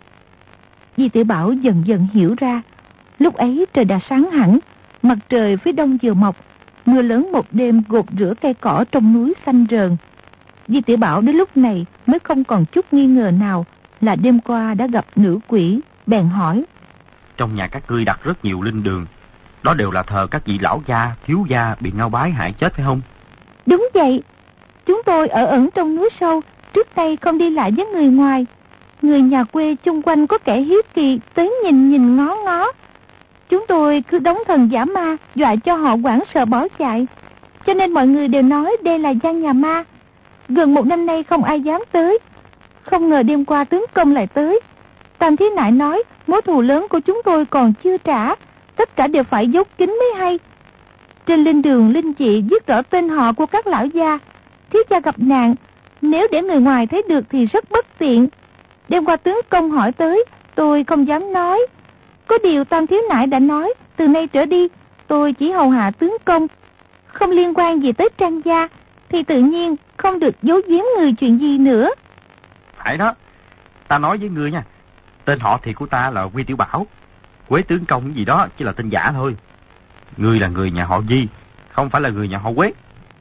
Di Tiểu Bảo dần dần hiểu ra. Lúc ấy trời đã sáng hẳn, mặt trời phía đông vừa mọc, mưa lớn một đêm gột rửa cây cỏ trong núi xanh rờn. Di Tiểu Bảo đến lúc này mới không còn chút nghi ngờ nào là đêm qua đã gặp nữ quỷ, bèn hỏi: Trong nhà các ngươi đặt rất nhiều linh đường, đó đều là thờ các vị lão gia, thiếu gia bị Ngao Bái hại chết phải không? Đúng vậy. Chúng tôi ở ẩn trong núi sâu, trước đây không đi lại với người ngoài. Người nhà quê chung quanh có kẻ hiếu kỳ tới nhìn nhìn ngó ngó. Chúng tôi cứ đóng thần giả ma, dọa cho họ hoảng sợ bỏ chạy. Cho nên mọi người đều nói đây là gian nhà ma. Gần một năm nay không ai dám tới. Không ngờ đêm qua tướng công lại tới. Tam thiếu nãi nói mối thù lớn của chúng tôi còn chưa trả, tất cả đều phải giấu kín mới hay. Trên linh đường linh chị viết rõ tên họ của các lão gia. Thiếu gia gặp nạn, nếu để người ngoài thấy được thì rất bất tiện. Đêm qua tướng công hỏi tới, tôi không dám nói. Có điều Tam thiếu nãi đã nói, từ nay trở đi tôi chỉ hầu hạ tướng công, không liên quan gì tới Trang gia, thì tự nhiên không được giấu giếm người chuyện gì nữa. Phải đó, ta nói với ngươi nha, tên họ thiệt của ta là Quy Tiểu Bảo, Quế tướng công gì đó chỉ là tên giả thôi. Ngươi là người nhà họ Di, không phải là người nhà họ Quế.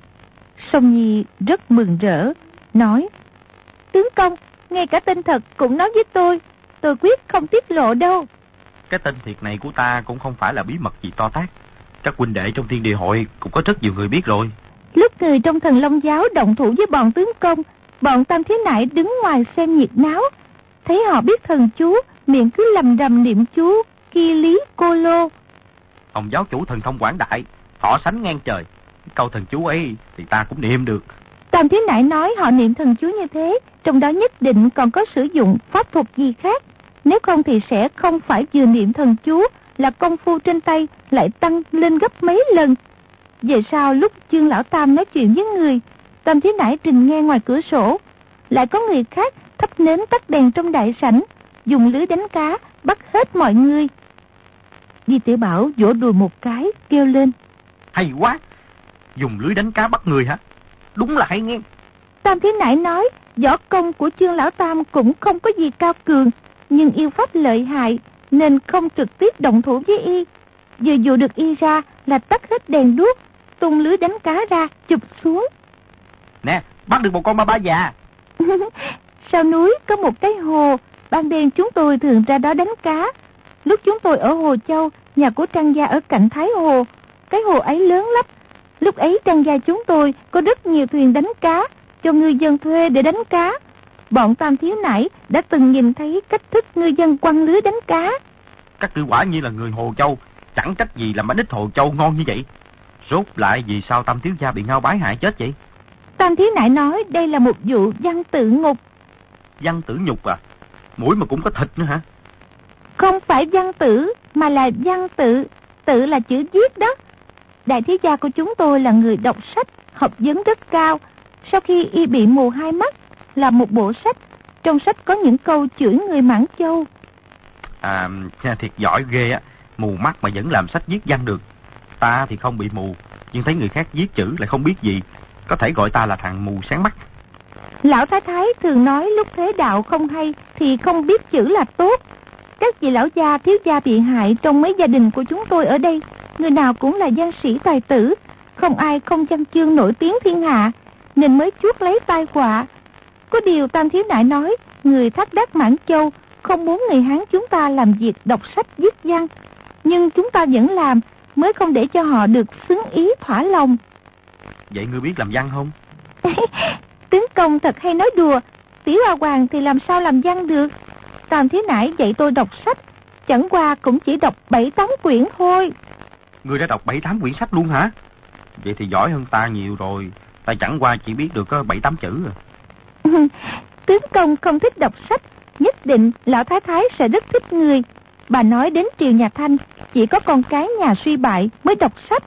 Song Nhi rất mừng rỡ, nói: Tướng công, ngay cả tên thật cũng nói với tôi, tôi quyết không tiết lộ đâu. Cái tên thiệt này của ta cũng không phải là bí mật gì to tát. Các huynh đệ trong Thiên Địa Hội cũng có rất nhiều người biết rồi. Lúc người trong Thần Long giáo động thủ với bọn tướng công, bọn Tam thiếu nãi đứng ngoài xem nhiệt náo. Thấy họ biết thần chú, miệng cứ lầm rầm niệm chú Ki Lý Cô Lô. Ông giáo chủ thần thông quảng đại, thọ sánh ngang trời. Câu thần chú ấy thì ta cũng niệm được. Tam thiếu nãi nói họ niệm thần chú như thế, trong đó nhất định còn có sử dụng pháp thuật gì khác. Nếu không thì sẽ không phải vừa niệm thần chú là công phu trên tay lại tăng lên gấp mấy lần. Về sau lúc Chương lão Tam nói chuyện với người, Tam thiếu nãi trình nghe ngoài cửa sổ, lại có người khác thắp nến tắt đèn trong đại sảnh, dùng lưới đánh cá bắt hết mọi người. Di Tiểu Bảo vỗ đùi một cái, kêu lên: Hay quá, dùng lưới đánh cá bắt người hả? Đúng là hay nghe. Tam thiếu nãi nói võ công của Chương lão Tam cũng không có gì cao cường, nhưng yêu pháp lợi hại nên không trực tiếp động thủ với y. Vừa dụ được y ra là tắt hết đèn đuốc, tung lưới đánh cá ra chụp xuống. Nè, bắt được một con ma ba già. Sau núi có một cái hồ, ban đêm chúng tôi thường ra đó đánh cá. Lúc chúng tôi ở Hồ Châu, nhà của Trang gia ở cạnh Thái Hồ. Cái hồ ấy lớn lắm. Lúc ấy Trang gia chúng tôi có rất nhiều thuyền đánh cá, cho ngư dân thuê để đánh cá. Bọn Tam thiếu nãi đã từng nhìn thấy cách thức ngư dân quăng lưới đánh cá. Các ngươi quả nhiên là người Hồ Châu, chẳng trách gì làm bánh ít Hồ Châu ngon như vậy. Rốt lại vì sao Tam thiếu gia bị Ngao Bái hại chết vậy? Tam thiếu nãi nói đây là một vụ văn tự ngục. Văn tử nhục à? Mũi mà cũng có thịt nữa hả? Không phải văn tử mà là văn tự. Tự là chữ viết đó. Đại thiếu gia của chúng tôi là người đọc sách, học vấn rất cao. Sau khi y bị mù hai mắt, làm một bộ sách. Trong sách có những câu chửi người Mãn Châu. À, thiệt giỏi ghê á. Mù mắt mà vẫn làm sách viết văn được. Ta thì không bị mù, nhưng thấy người khác viết chữ lại không biết gì, có thể gọi ta là thằng mù sáng mắt. Lão Thái Thái thường nói lúc thế đạo không hay thì không biết chữ là tốt. Các vị lão gia thiếu gia bị hại trong mấy gia đình của chúng tôi ở đây, người nào cũng là văn sĩ tài tử, không ai không văn chương nổi tiếng thiên hạ, nên mới chuốc lấy tai họa. Có điều Tam thiếu nại nói, người Thác Đác Mãn Châu không muốn người Hán chúng ta làm việc đọc sách viết văn, nhưng chúng ta vẫn làm, mới không để cho họ được xứng ý thỏa lòng. Vậy ngươi biết làm văn không? Tướng công thật hay nói đùa, Tiểu Hoa Hoàng thì làm sao làm văn được. Tam thiếu nãi dạy tôi đọc sách, chẳng qua cũng chỉ đọc bảy tám quyển thôi. Ngươi đã đọc bảy tám quyển sách luôn hả? Vậy thì giỏi hơn ta nhiều rồi. Ta chẳng qua chỉ biết được có bảy tám chữ à. Tướng công không thích đọc sách, nhất định lão Thái Thái sẽ rất thích người. Bà nói đến triều nhà Thanh, chỉ có con cái nhà suy bại mới đọc sách.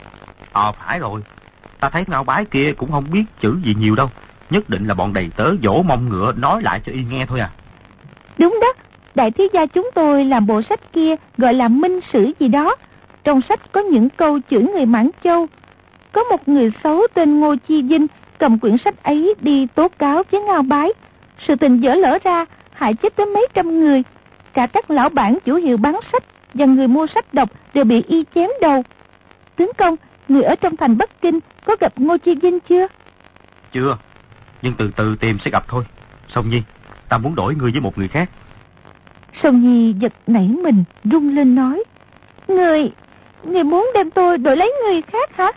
Ờ phải rồi, ta thấy Ngao Bái kia cũng không biết chữ gì nhiều đâu. Nhất định là bọn đầy tớ dỗ mông ngựa nói lại cho y nghe thôi à. Đúng đó, đại thiếu gia chúng tôi làm bộ sách kia gọi là minh sử gì đó. Trong sách có những câu chửi người Mãn Châu. Có một người xấu tên Ngô Chi Vinh cầm quyển sách ấy đi tố cáo với Ngao Bái. Sự tình dở lỡ ra, hại chết tới mấy trăm người. Cả các lão bản chủ hiệu bán sách và người mua sách đọc đều bị y chém đầu. Tướng công, người ở trong thành Bắc Kinh có gặp Ngô Chi Vinh chưa? Chưa, nhưng từ từ tìm sẽ gặp thôi. Song Nhi, ta muốn đổi ngươi với một người khác. Song Nhi giật nảy mình, rung lên nói: Người, người muốn đem tôi đổi lấy người khác hả?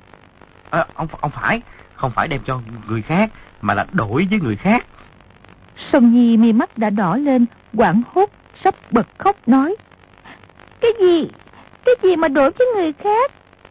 À, ông, ông phải, không phải đem cho người khác, mà là đổi với người khác. Song Nhi mi mắt đã đỏ lên, hoảng hốt, sắp bật khóc nói: Cái gì, cái gì mà đổi với người khác?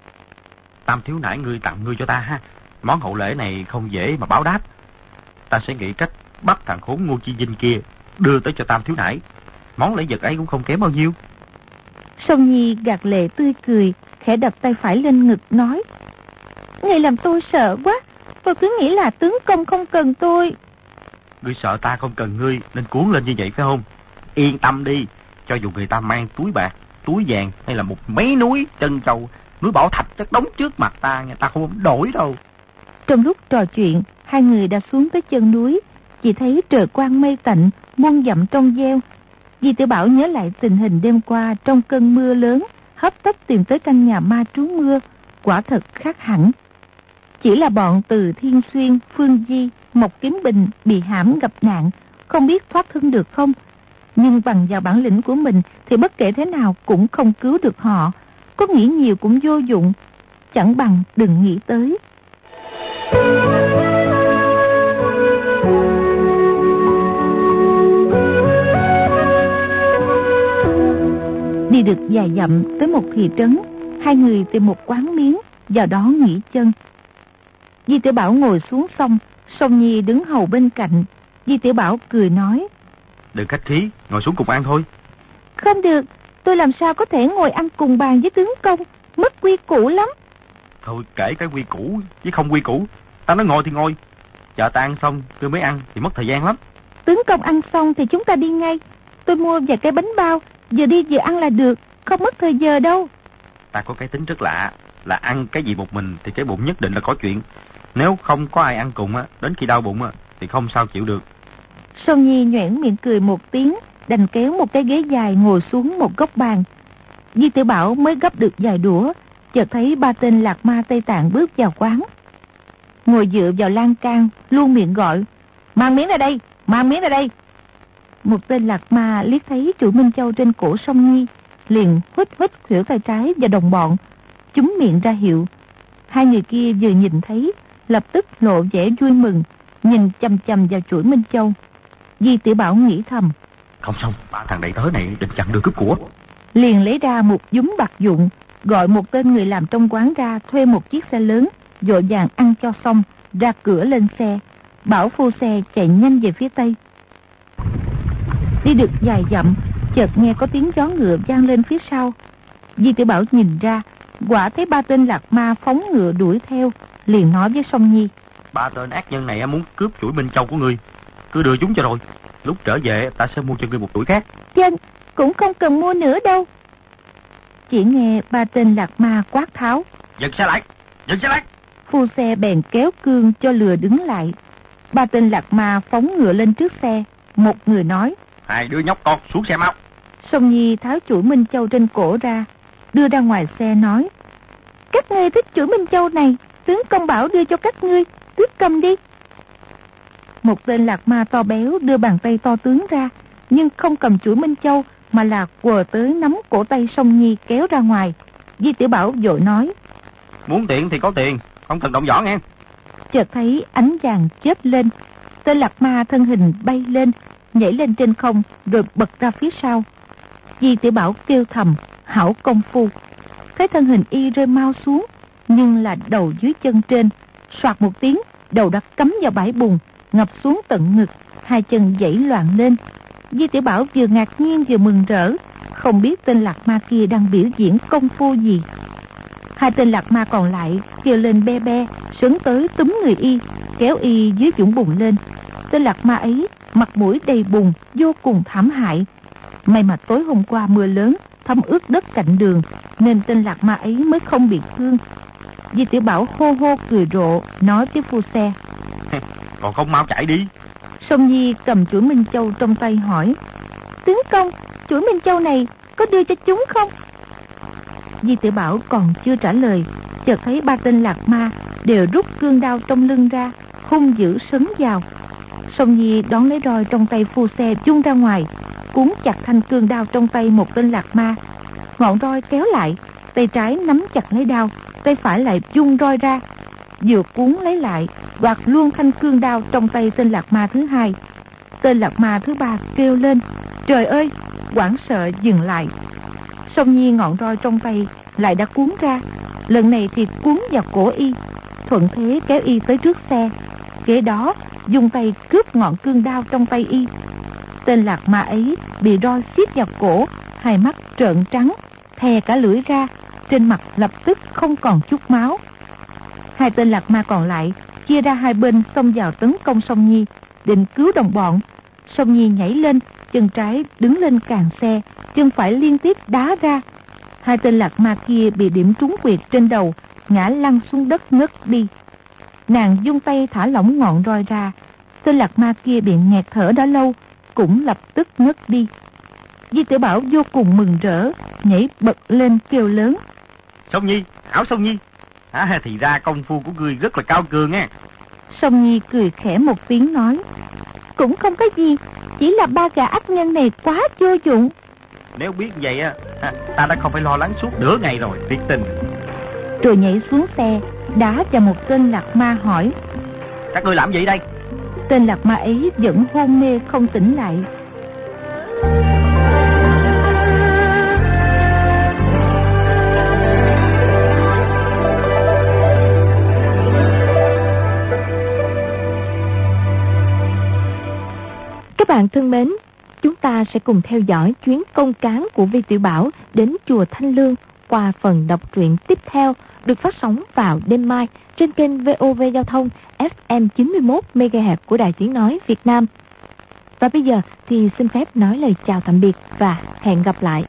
Tam thiếu nãi ngươi tặng ngươi cho ta ha. Món hậu lễ này không dễ mà báo đáp. Ta sẽ nghĩ cách bắt thằng khốn Ngô Chi Vinh kia đưa tới cho Tam thiếu nãi. Món lễ vật ấy cũng không kém bao nhiêu. Song Nhi gạt lệ tươi cười, khẽ đập tay phải lên ngực nói: Ngươi làm tôi sợ quá. Tôi cứ nghĩ là tướng công không cần tôi. Ngươi sợ ta không cần ngươi nên cuốn lên như vậy phải không? Yên tâm đi, cho dù người ta mang túi bạc, túi vàng hay là một mấy núi trân châu, núi bảo thạch chất đống trước mặt ta, người ta không đổi đâu. Trong lúc trò chuyện, hai người đã xuống tới chân núi. Chỉ thấy trời quang mây tạnh, muôn dặm trong veo. Di Tiểu Bảo nhớ lại tình hình đêm qua trong cơn mưa lớn, hấp tấp tìm tới căn nhà ma trú mưa, quả thật khác hẳn. Chỉ là bọn Từ Thiên Xuyên, Phương Di, Mộc Kiếm Bình bị hãm gặp nạn, không biết thoát thân được không. Nhưng bằng vào bản lĩnh của mình thì bất kể thế nào cũng không cứu được họ. Có nghĩ nhiều cũng vô dụng, chẳng bằng đừng nghĩ tới. Đi được vài dặm tới một thị trấn, hai người tìm một quán miếng, vào đó nghỉ chân. Di Tiểu Bảo ngồi xuống xong, Song Nhi đứng hầu bên cạnh. Di Tiểu Bảo cười nói: Đừng khách khí, ngồi xuống cùng ăn thôi. Không được, tôi làm sao có thể ngồi ăn cùng bàn với tướng công, mất quy củ lắm. Thôi kể cái quy củ chứ không quy củ. Ta nói ngồi thì ngồi, chờ ta ăn xong tôi mới ăn thì mất thời gian lắm. Tướng công ăn xong thì chúng ta đi ngay. Tôi mua vài cái bánh bao, vừa đi vừa ăn là được, không mất thời giờ đâu. Ta có cái tính rất lạ, là ăn cái gì một mình thì cái bụng nhất định là có chuyện. Nếu không có ai ăn cùng á, đến khi đau bụng á thì không sao chịu được. Song Nhi nhoẻn miệng cười một tiếng, đành kéo một cái ghế dài ngồi xuống một góc bàn. Di Tiểu Bảo mới gấp được vài đũa, chợt thấy ba tên lạc ma Tây Tạng bước vào quán. Ngồi dựa vào lan can, luôn miệng gọi: Mang miếng ra đây, mang miếng ra đây. Một tên lạc ma liếc thấy chuỗi Minh Châu trên cổ Song Nhi, liền huýt huýt khuỷu tay trái và đồng bọn, chúm miệng ra hiệu. Hai người kia vừa nhìn thấy, lập tức lộ vẻ vui mừng, nhìn chằm chằm vào chuỗi Minh Châu. Di Tiểu Bảo nghĩ thầm: Không xong, ba thằng đầy tớ này định chặn đường cướp của. Liền lấy ra một dúm bạc dụng, gọi một tên người làm trong quán ra thuê một chiếc xe lớn, vội vàng ăn cho xong, ra cửa lên xe, bảo phu xe chạy nhanh về phía tây. Đi được vài dặm, chợt nghe có tiếng gió ngựa vang lên phía sau. Di Tiểu Bảo nhìn ra, quả thấy ba tên lạc ma phóng ngựa đuổi theo, liền nói với Song Nhi: Ba tên ác nhân này muốn cướp chuỗi Minh Châu của ngươi, cứ đưa chúng cho rồi, lúc trở về ta sẽ mua cho ngươi một chuỗi khác. Chân, cũng không cần mua nữa đâu. Chỉ nghe ba tên lạc ma quát tháo: Dừng xe lại, dừng xe lại. Phu xe bèn kéo cương cho lừa đứng lại. Ba tên lạc ma phóng ngựa lên trước xe. Một người nói: Hai đứa nhóc con xuống xe mau. Song Nhi tháo chuỗi Minh Châu trên cổ ra, đưa ra ngoài xe nói: Các ngươi thích chuỗi Minh Châu này, tướng công bảo đưa cho các ngươi, tước cầm đi. Một tên lạc ma to béo đưa bàn tay to tướng ra, nhưng không cầm chuỗi Minh Châu mà là quờ tới nắm cổ tay Song Nhi kéo ra ngoài. Di Tiểu Bảo vội nói: Muốn tiền thì có tiền, không cần động võ nghe. Chợt thấy ánh vàng chớp lên, tên lạc ma thân hình bay lên, nhảy lên trên không rồi bật ra phía sau. Di Tiểu Bảo kêu thầm: Hảo công phu. Thấy thân hình y rơi mau xuống, nhưng là đầu dưới chân trên, soạt một tiếng, đầu đã cắm vào bãi bùn, ngập xuống tận ngực, hai chân giãy loạn lên. Di Tiểu Bảo vừa ngạc nhiên vừa mừng rỡ, không biết tên lạc ma kia đang biểu diễn công phu gì. Hai tên lạc ma còn lại kêu lên be be, sấn tới túm người y, kéo y dưới vũng bùn lên. Tên lạc ma ấy mặt mũi đầy bùn, vô cùng thảm hại. May mà tối hôm qua mưa lớn thấm ướt đất cạnh đường, nên tên lạc ma ấy mới không bị thương. Di Tiểu Bảo hô hô cười rộ, nói với phu xe: Còn không mau chạy đi. Song Nhi cầm chuỗi Minh Châu trong tay hỏi: Tướng công, chuỗi Minh Châu này có đưa cho chúng không? Di Tiểu Bảo còn chưa trả lời, chợt thấy ba tên lạc ma đều rút cương đao trong lưng ra, hung dữ sấn vào. Song Nhi đón lấy roi trong tay phu xe vung ra ngoài, cuốn chặt thanh cương đao trong tay một tên lạc ma. Ngọn roi kéo lại, tay trái nắm chặt lấy đao, tay phải lại vung roi ra, vừa cuốn lấy lại, đoạt luôn thanh cương đao trong tay tên lạc ma thứ hai. Tên lạc ma thứ ba kêu lên: Trời ơi! Hoảng sợ dừng lại. Song Nhi ngọn roi trong tay lại đã cuốn ra, lần này thì cuốn vào cổ y, thuận thế kéo y tới trước xe. Kế đó dùng tay cướp ngọn cương đao trong tay y. Tên lạc ma ấy bị roi xiết vào cổ, hai mắt trợn trắng, thè cả lưỡi ra, trên mặt lập tức không còn chút máu. Hai tên lạc ma còn lại chia ra hai bên xông vào tấn công Song Nhi, định cứu đồng bọn. Song Nhi nhảy lên, chân trái đứng lên càng xe, chân phải liên tiếp đá ra. Hai tên lạc ma kia bị điểm trúng quyệt trên đầu, ngã lăn xuống đất ngất đi. Nàng dung tay thả lỏng ngọn roi ra, tên lạc ma kia bị nghẹt thở đã lâu, cũng lập tức ngất đi. Di Tiểu Bảo vô cùng mừng rỡ, nhảy bật lên kêu lớn: Song Nhi, hảo Song Nhi, à, thì ra công phu của ngươi rất là cao cường nghe. Song Nhi cười khẽ một tiếng nói: Cũng không có gì, chỉ là ba gã ác nhân này quá vô dụng. Nếu biết vậy á, ta đã không phải lo lắng suốt nửa ngày rồi, thiệt tình. Rồi nhảy xuống xe, đá vào một tên lạc ma hỏi: Các ngươi làm gì đây? Tên lạc ma ấy vẫn hôn mê không tỉnh lại. Các bạn thân mến, chúng ta sẽ cùng theo dõi chuyến công cán của Vi Tiểu Bảo đến chùa Thanh Lương qua phần đọc truyện tiếp theo, được phát sóng vào đêm mai trên kênh vê o vê Giao thông ép em chín mươi mốt mê ga héc của Đài Tiếng Nói Việt Nam. Và bây giờ thì xin phép nói lời chào tạm biệt và hẹn gặp lại.